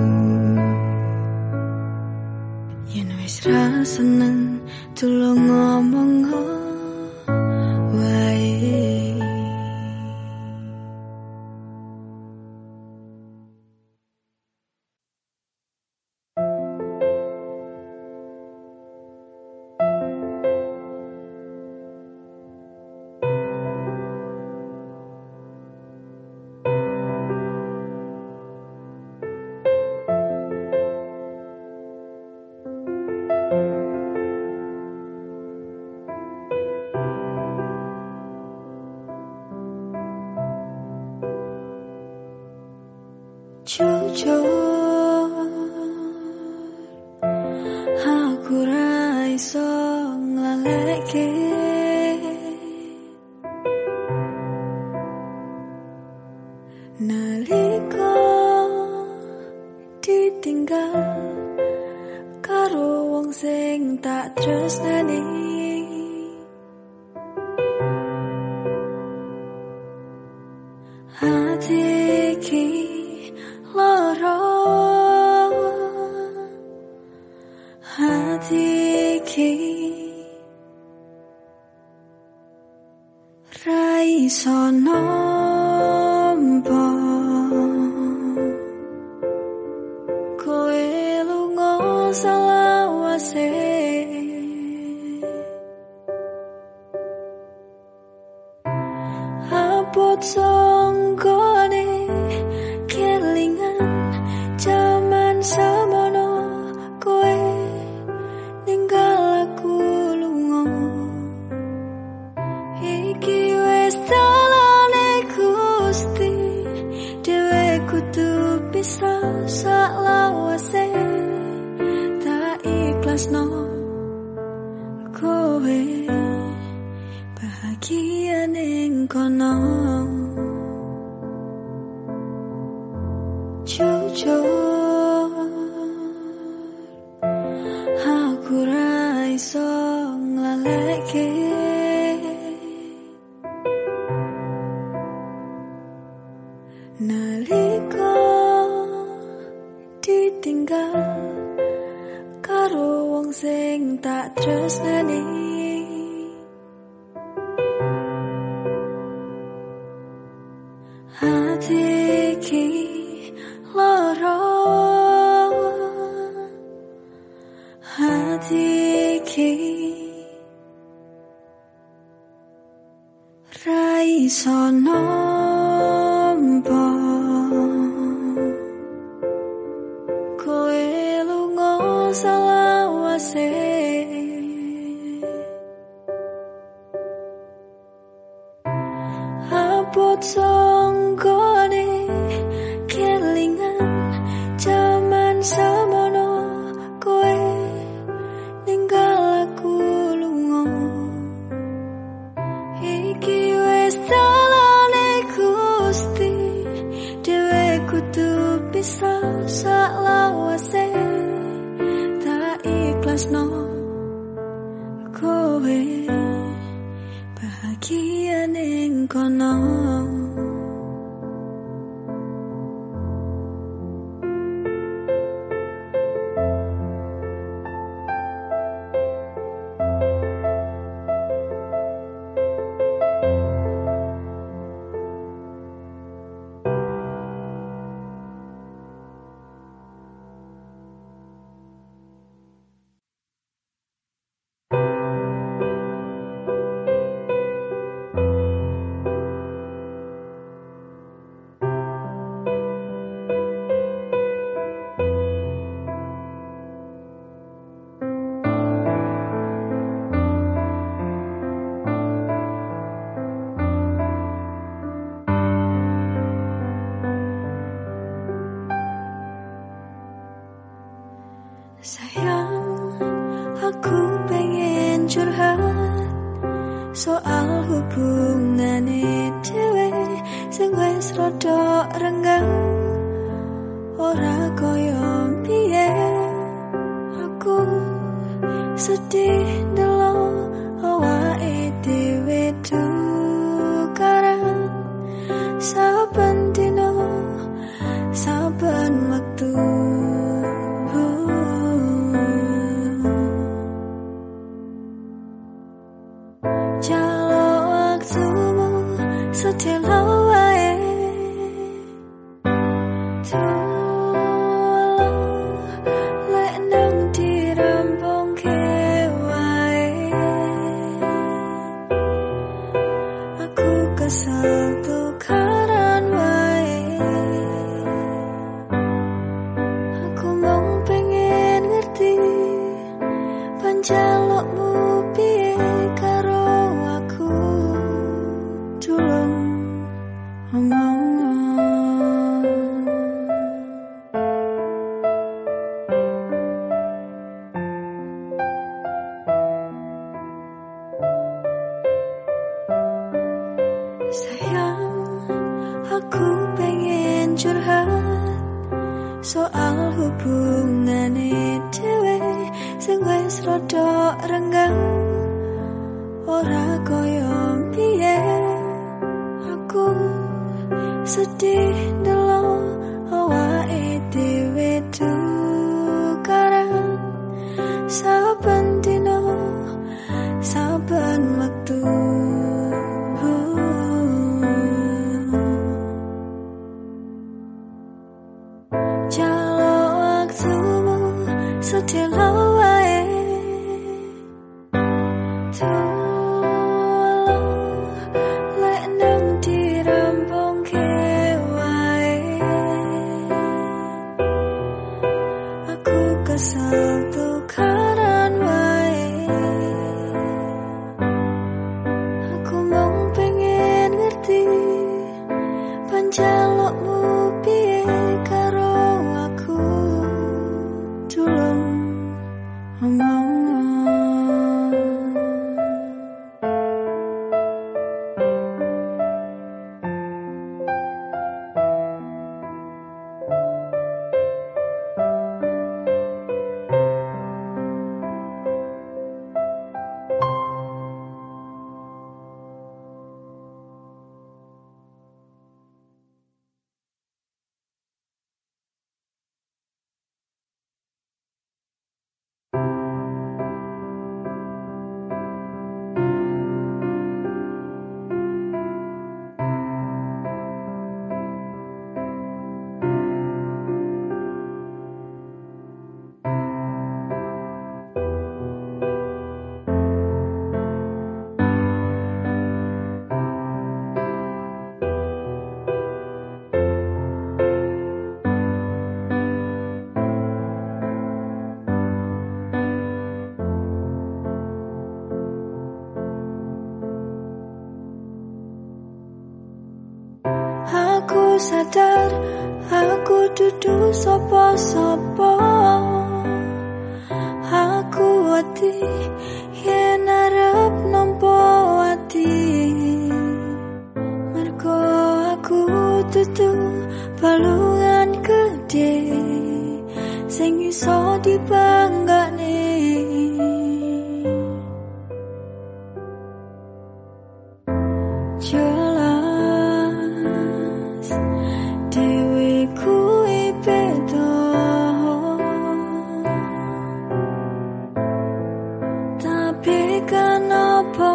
Yen wis ra seneng tulung ngomong wae. Jujur, aku ra iso nglaleke nalika ditinggal karo wong sing tak tresnani. Hati iki lara, hati iki ra iso nampa. Kowe lunga selawase, abot songgone ikhlasno kowe bahagia ning kono. Jujur aku ra iso nglaleke nalika ditinggal karo wong sing tak tresnani. Hati iki lara, hati iki ra iso nampa kowe lunga selawase. Abot songgone kelingan jaman semono kowe ninggal aku lunga. Iki wis dalane Gusti, dhewe kudu bisa salawase. Tak ikhlasno kowe bahagia ning kono. Sayang, aku pengen curhat soal hubungane dhewe sing wis rada renggang, ora koyo biyen. Aku sedih ndelok awake dhewe tukaran saben dina saben wektu. Setelo wae tulung lek nang dirampungke wae. Aku kesal tukaran wae. Aku mung pengen ngerti panjalukmu piye karo aku. Tulung sayang, aku pengen curhat soal hubungane dhewe sing wis rada renggang, ora koyo biyen. Aku sedih ndelok awake dhewe tukaran saben dina saben wektu. Jaluk waktumu setelo wae. Kesal tukaran wae. Aku mung pengen ngerti panjalukmu piye karo aku. Tulung sadar aku dudu sapa-sapa. Aku wedi yen arep nampa ati, mergo aku dudu balungan gede sing iso dibanggane. Jelas dewe kuwi beda, tapi kenapa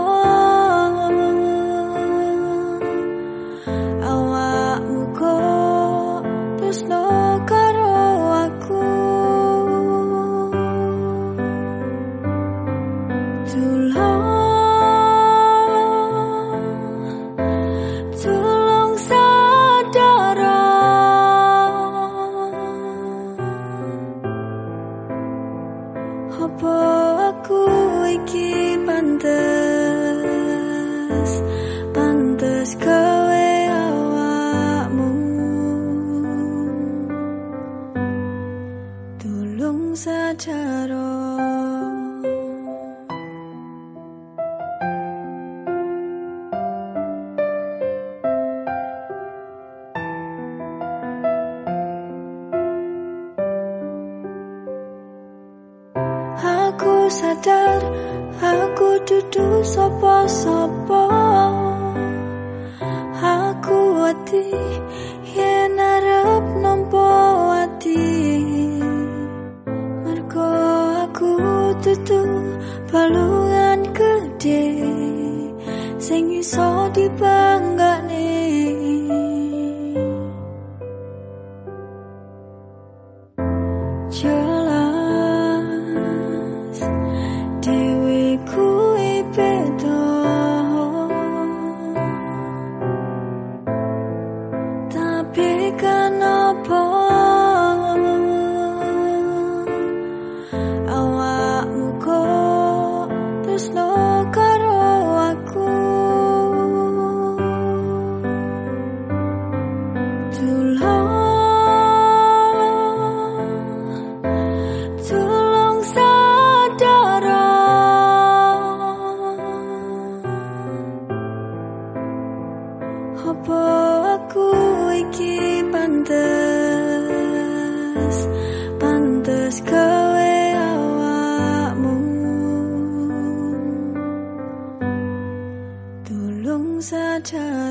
awakmu kok tresno karo aku? Tolong sadar, apa aku iki pantes, pantes gawe awakmu? Tolong sadar. Aku sadar aku dudu sapa-sapa. Aku wedi yen arep nampa ati, mergo aku dudu balungan gede sing iso dibanggane. Jelas dewe kuwi beda, tapi kenapa awakmu kok tresno karo aku? Tolong sadar, apa aku iki pantes, pantes gawe awakmu? Tolong sadar.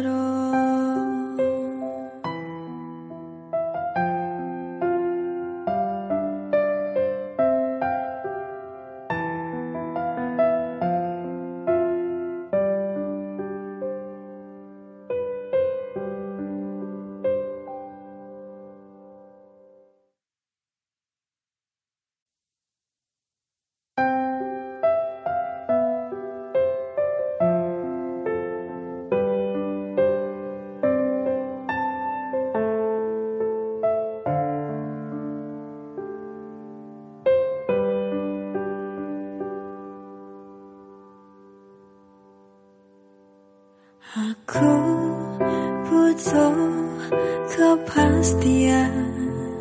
Aku butuh kepastian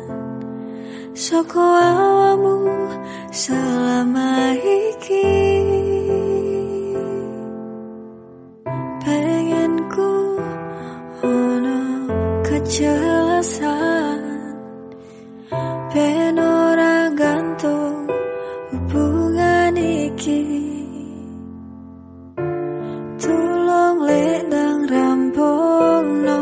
saka awakmu selama iki. Pengenku ono kejelasan, ben ora gantung hubungan iki. Tolong lek ndang rampungno,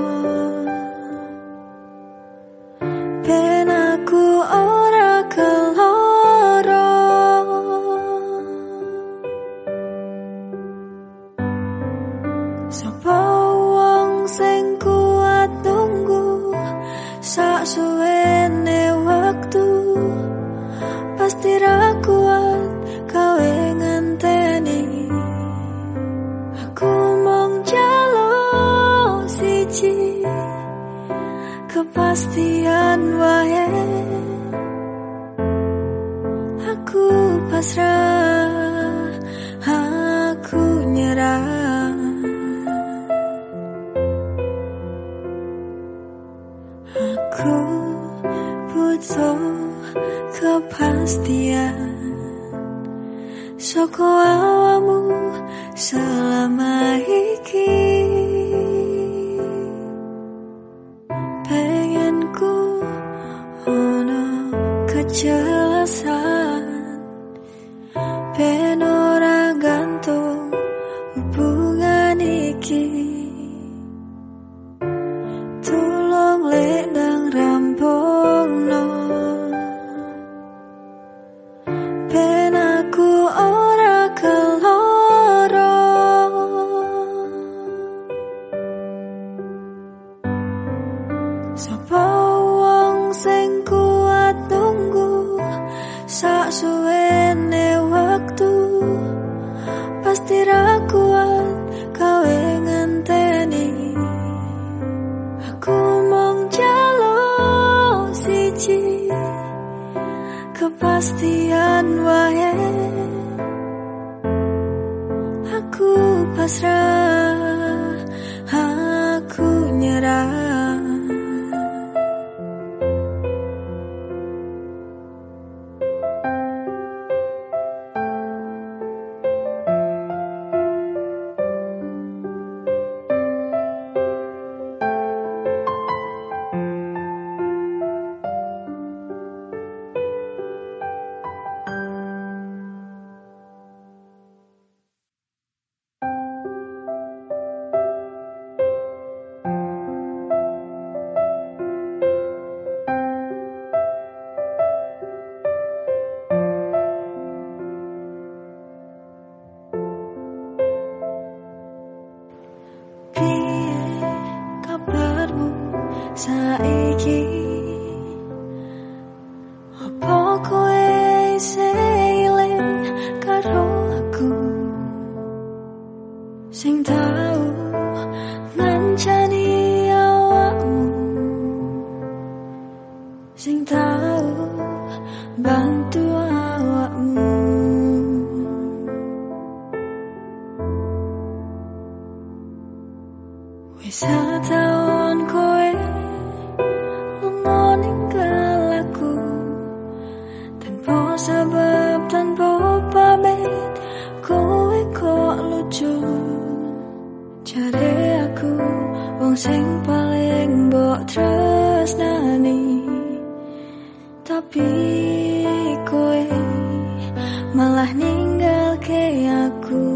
ben aku ora keloro. Sapa wong sing kuat nunggu sak suwene waktu, pasti ra kuat gawe ngenteni. Aku mong jaluk siji kepastian wae. Aku pasrah, aku nyerah. so kepastian soko awamu selama iki. Pengen ku ono kejelasan ben ora gantung hubungan iki. Tulung lek nang rampungno ben aku ora keloro. Sapa wong sing kuat tunggu sak suwene waktu, pasti ra kuat kowe ngenteni. Aku mong jaluk siji kepastian wae. Aku pasrah, aku nyerah. Saiki apa kowe seling karo aku sing tau ngancani awakmu, sing tau bantu awakmu. Wis tahun kowe ninggal aku tanpa sebab, tanpa pamit. Kowe kok lucu jare aku wong sing paling mbok tresnani, tapi kowe malah ninggalke aku.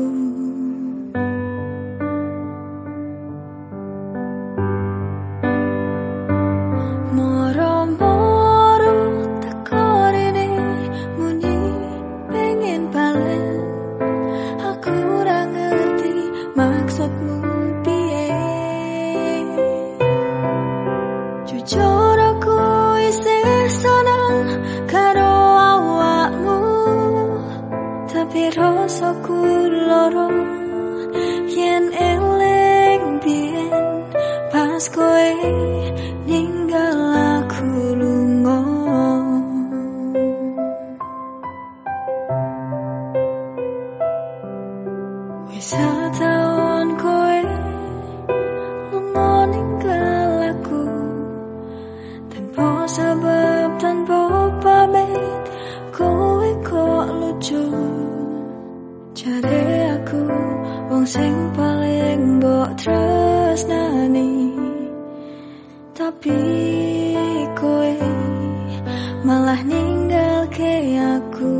Rasaku loro yen eling biyen pas kowe ninggal aku lunga. Wis tahun kowe lunga ninggal aku tanpa sebab, tanpa pamit. Kowe kok lucu jare aku wong sing paling mbok tresnani, tapi kowe malah ninggalke aku.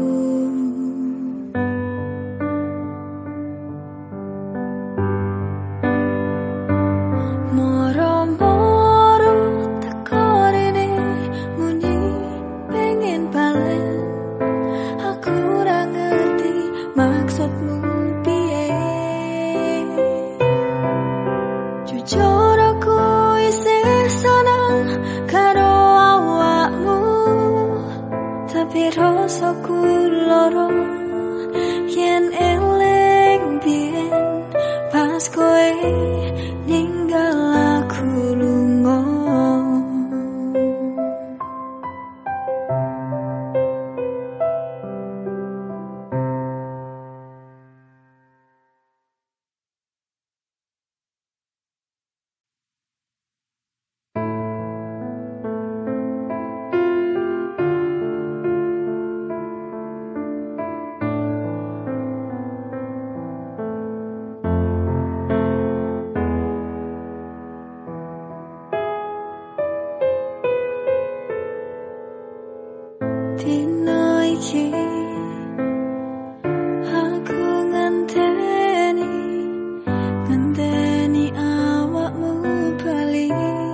Moro-moro teko rene muni pengen balen, aku ora ngerti maksudmu piye. Jujur aku isih seneng karo awakmu, tapi rasaku loro yen eling biyen pas kowe ninggal aku lunga. Dino iki aku ngenteni ngenteni awakmu bali.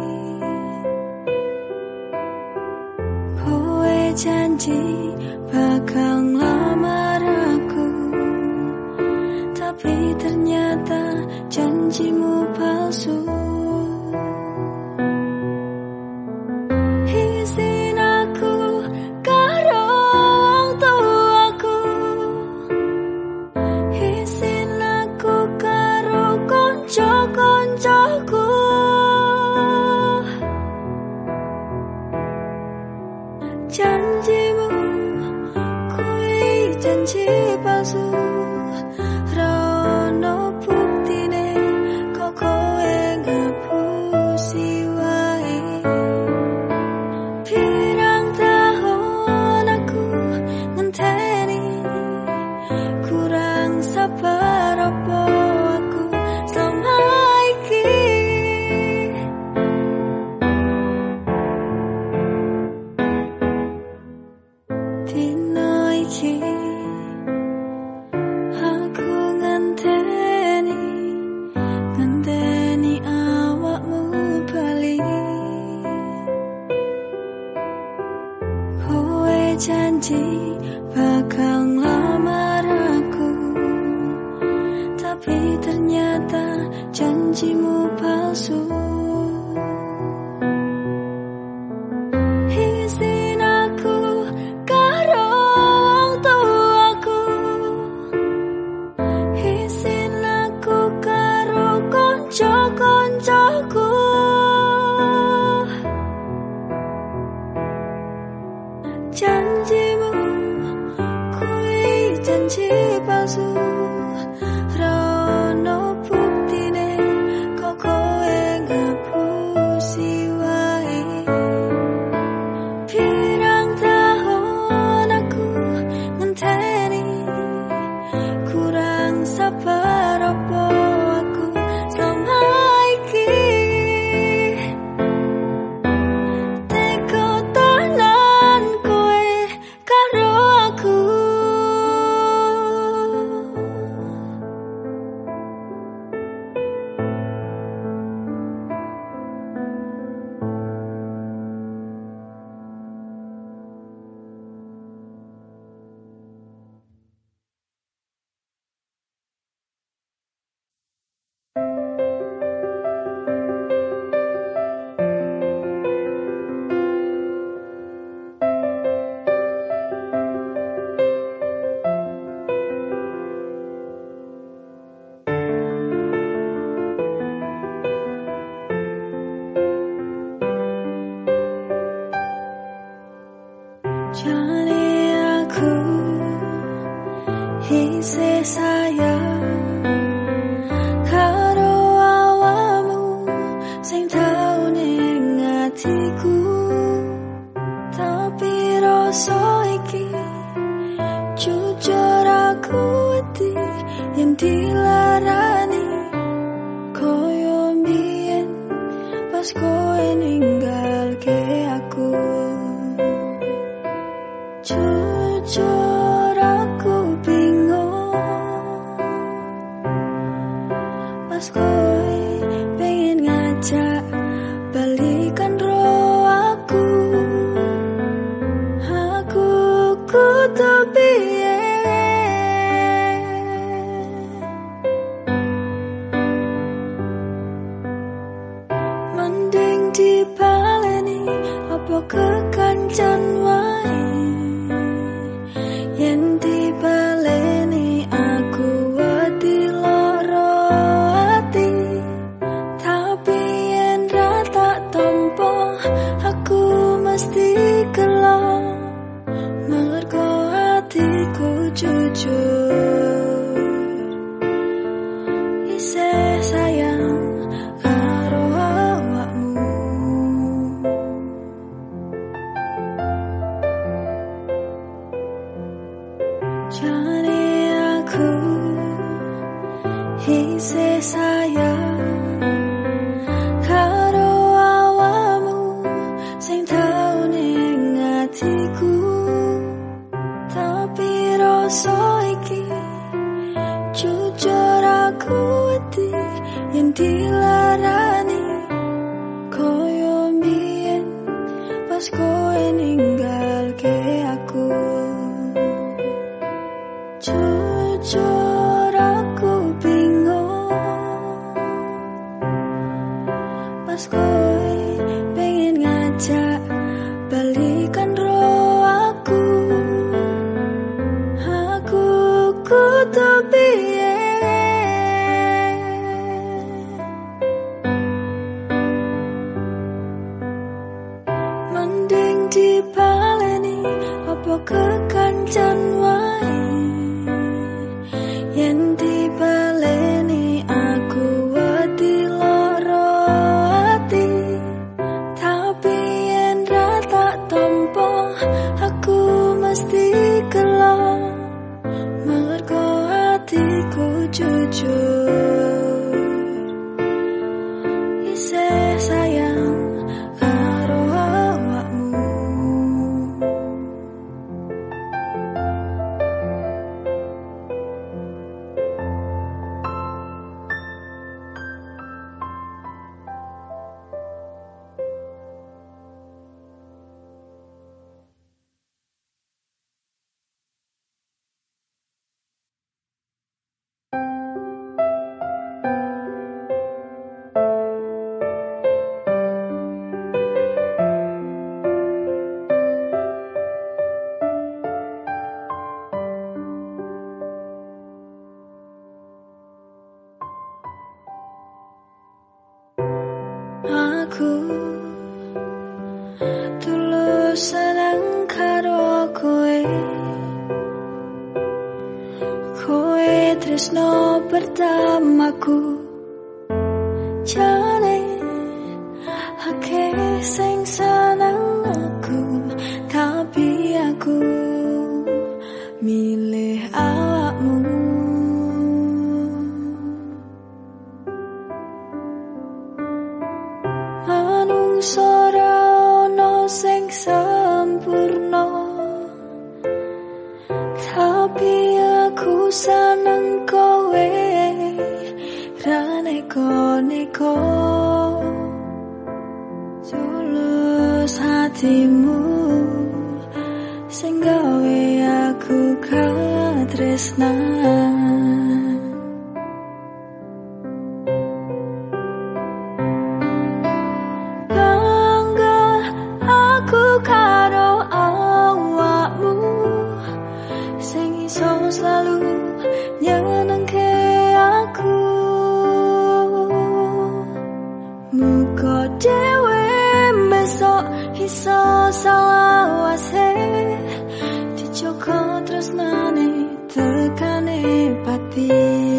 Kowe janji bakal ngelamar aku, tapi ternyata janjimu palsu. Izin aku karo wong tuaku, izin aku karo konco-koncoku. Janjimu kuwi janji palsu, ra ono buktine kok kowe ngapusi wae. Pirang tahun aku ngenteni, kurang sabar apa aku selama iki. Dino iki aku ngenteni ngenteni awakmu bali. Kowe janji bakal ngelamar aku, tapi ternyata janjimu palsu. Izin aku karo wong tuaku, izin aku karo konco-koncoku. Janjimu kuwi janji palsu, ra ono buktine kok kowe ngapusi wae. Pirang tahun aku ngenteni, kurang sabar apa aku selama iki. Teko tenan kowe karo aku. Jane aku isih sayang karo awakmu sing tau ning atiku, tapi rasa iki jujur aku wedi yen dilarani koyo mbiyen pas kowe ninggalke aku. Jujur aku bingung pas kowe pengen ngajak balikan roh aku. Aku kudu piye? Mending dipaleni apa kekancan wae. Yen dibaleni aku wedi loro ati, tapi yen ra tak tampa aku mesti gelo. Mergo hatiku jujur isih sayang karo awakmu. Jane aku isih sayang karo awakmu sing tau ning atiku. kekancan wae yen dibaleni aku wedi loro ati tapi yen ra tak tampa aku mesti gelo mergo atiku jujur isih sayang karo awakmu. Aku tulus seneng karo kowe, kowe tresno pertamaku. Jane akeh sing seneng aku, tapi aku milih awakmu. Manungsa ora ono sing sempurna, tapi aku seneng kowe ra neko-neko. Tulus hatimu sing gawe aku katresnan. Karo awakmu sing iso selalu nyenengke aku. Muga dhewe besok iso sawase dijogo tresnane tekane pati.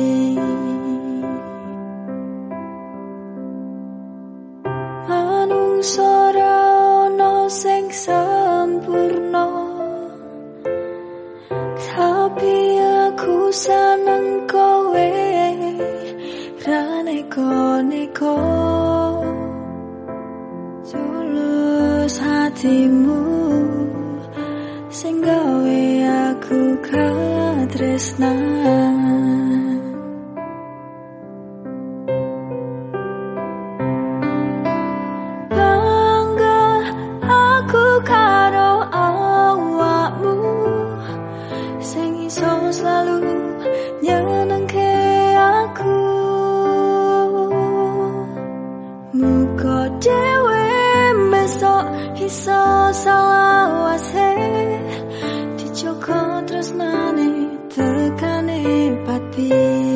Manungsa ora ono sing sempurna, tapi aku seneng kowe ra neko-neko. Tulus hatimu sing gawe aku katresnan. Karo awakmu sing iso selalu nyenengke aku. Muga dhewe besok iso sawase dijogo tresnane tekane pati.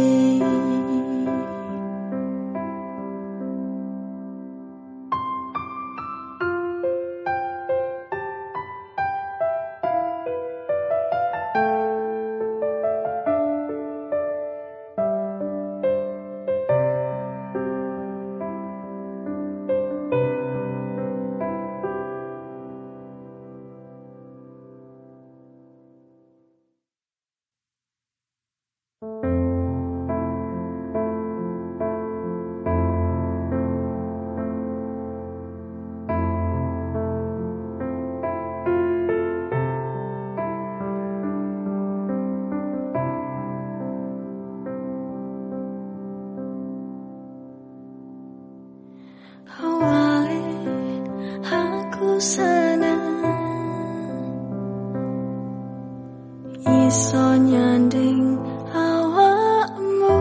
Iso nyanding awakmu,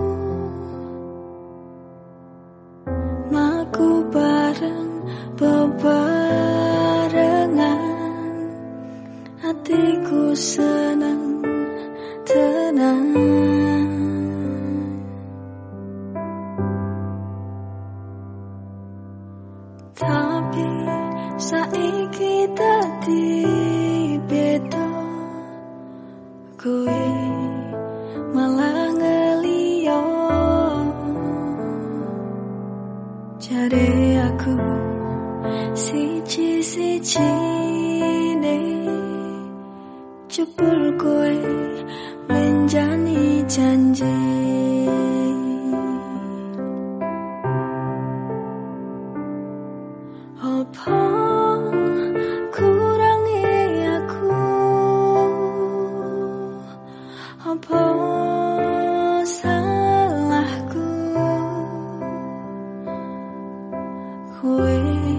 mlaku bareng bebarengan, hatiku seneng tenang. Tapi saiki dadi beda. jebul kowe menjani janji. Apa kurangi aku? Apa salahku? Kowe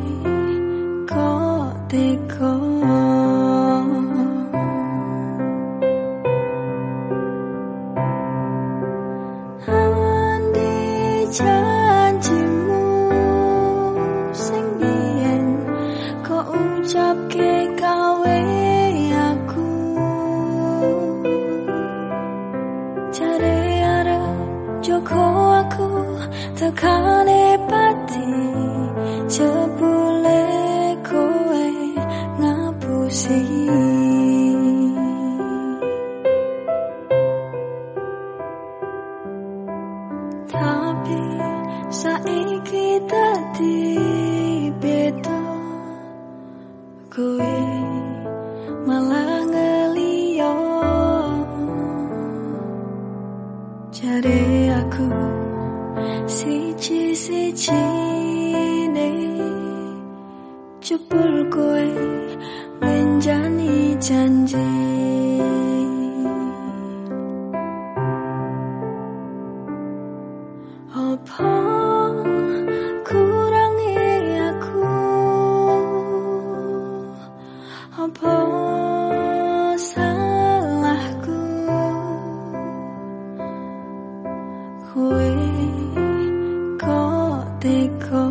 kok tega? Andi janjimu sing biyen kok ucapke gawe aku. Jare arep joko aku tekane pati, jebule kowe ngapusi. Tapi saiki dadi beda, kowe malah ngeliyo. Jare aku siji-sijine jebul kowe menjani janji. Apa kurangi aku? Apa salahku? Kowe kok tega?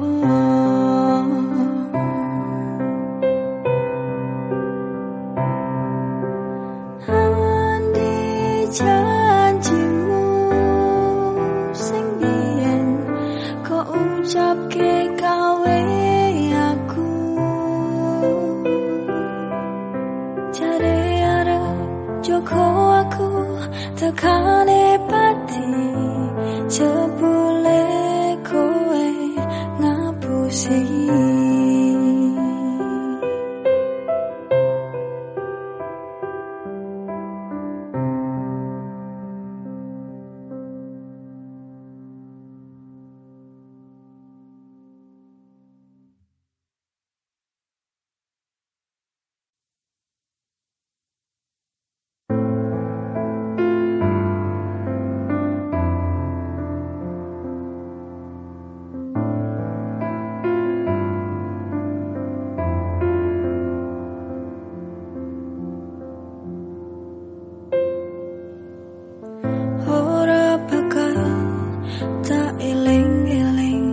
Andi janjimu sing biyen kok ucapke gawe aku. Jare arep joko aku tekane pati, jebule kowe ngapusi. Ora bakal tak eling-eling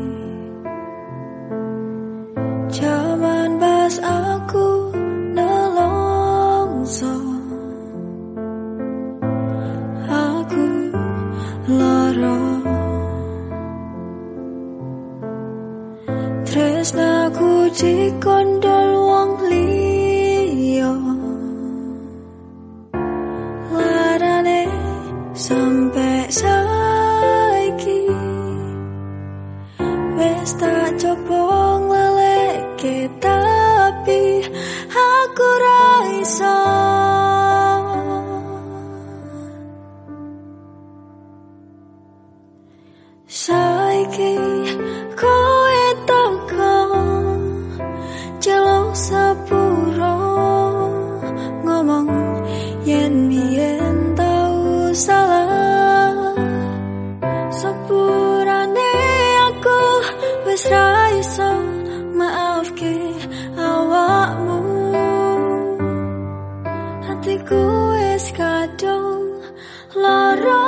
jaman bas aku nelongso. Aku lara tresnaku dikondol wong liya. Larane sampai saiki wis tak coba nglelekke, tapi aku ra iso. Saiki kowe teko celok sepuro ngomong yen biyen tau salah. Sepurane aku wis ra iso maafke awakmu. Hatiku wis kadung lara.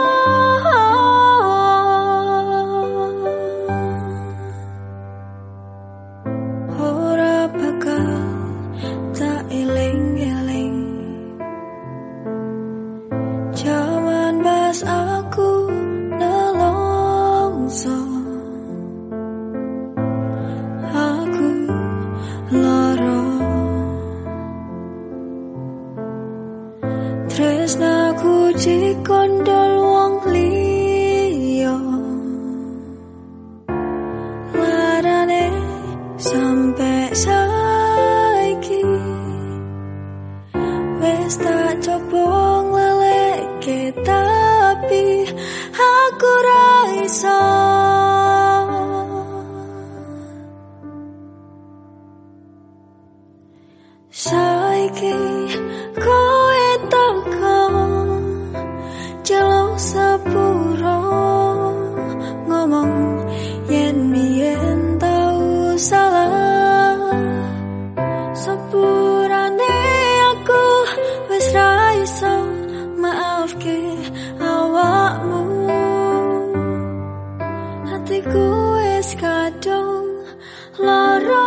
Ora bakal tak eling-eling jaman bas aku nelongso. Aku lara tresnaku dikondol wong liya. Larane sampai saiki wis tak coba nglelekke tapi aku ra iso. Saiki kowe teko jelo sepuro ngomong yen mien tau salah sepurane aku wis ra iso maafke awakmu hatiku wis kadung lara.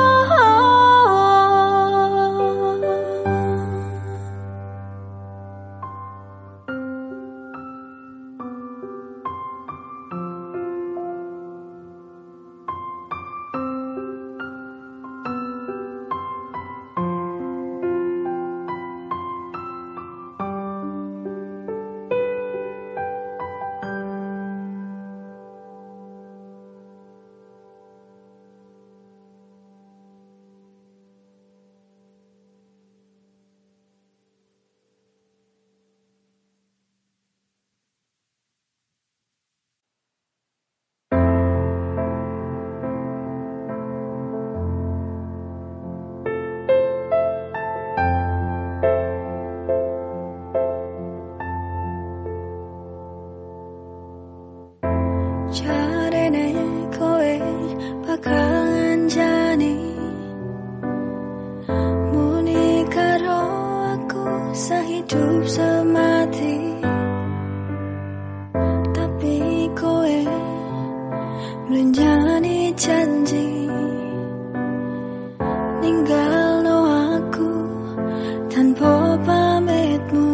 Jarene kowe bakal nganjani muni karo aku sehidup semati, tapi kowe melenjani janji ninggalno aku tanpa pamitmu.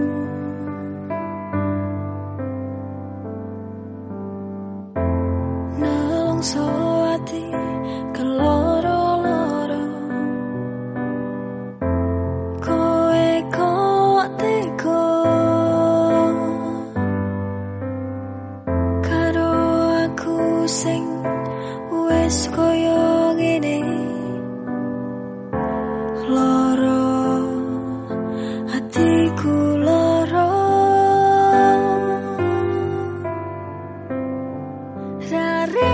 So ati keloro-loro kowe kok teko karo aku sing wis koyo ngene loro hatiku loro rare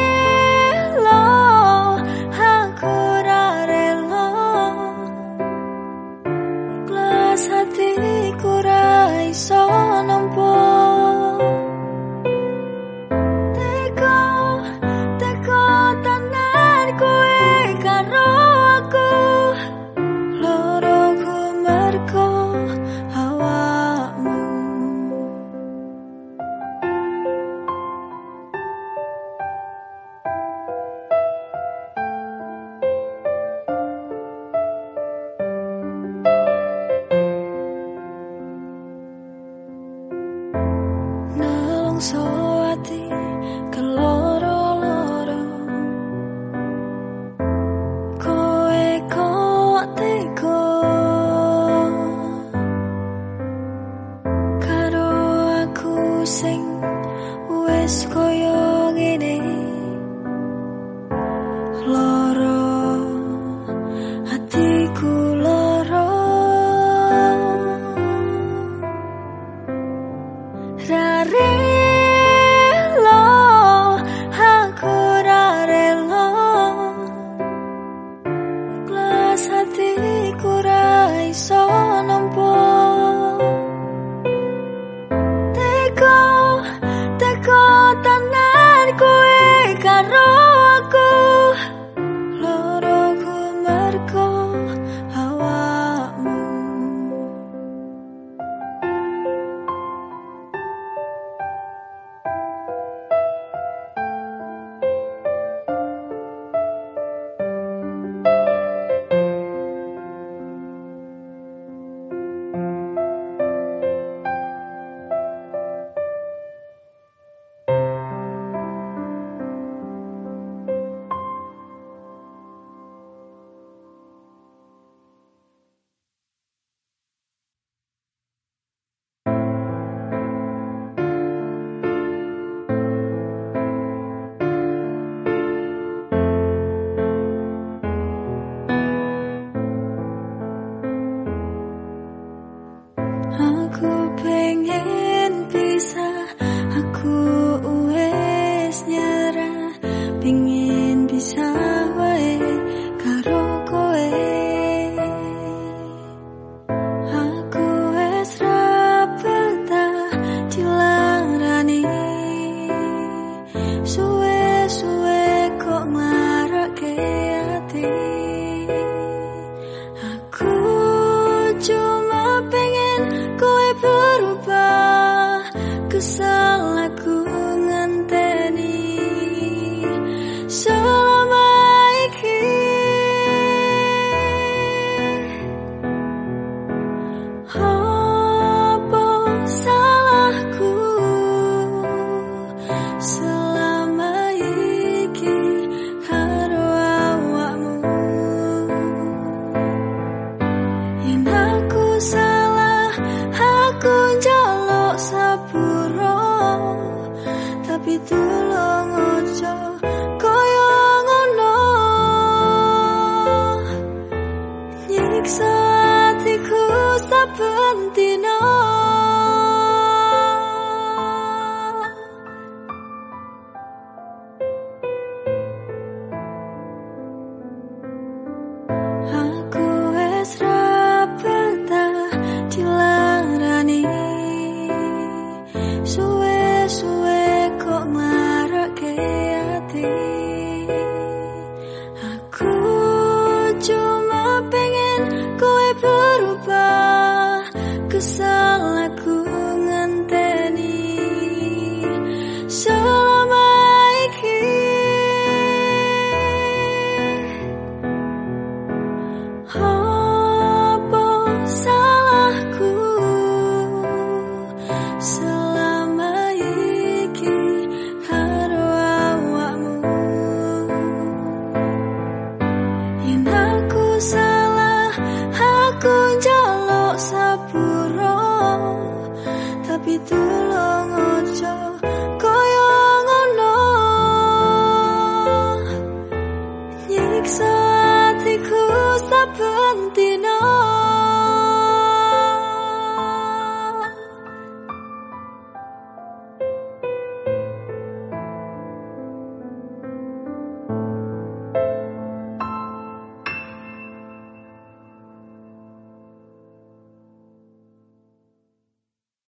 hatiku ra iso nampa teko teko tenan kowe karo aku loro ku merko awakmu. Aku pengen bisa, aku wes nyerah, pengen bisa wae karo kowe. Aku wes ra betah dilarani, suwe-suwe kok marake ati. Aku cuma pengen kowe berubah, kesal aku ngenteni selama iki. Apa salahku selama iki karo awakmu? Yen aku salah, aku njaluk sepuro, tapi tulung ojo koyo ngono, nyiksa atiku saben dina. Aku wes ra betah dilarani, suwe-suwe kok marake ati. Aku cuma pengen kowe berubah, kesal aku ngenteni selama iki. Apa salahku selama iki karo awakmu? Yen aku salah, aku njaluk sepuro, tapi tulung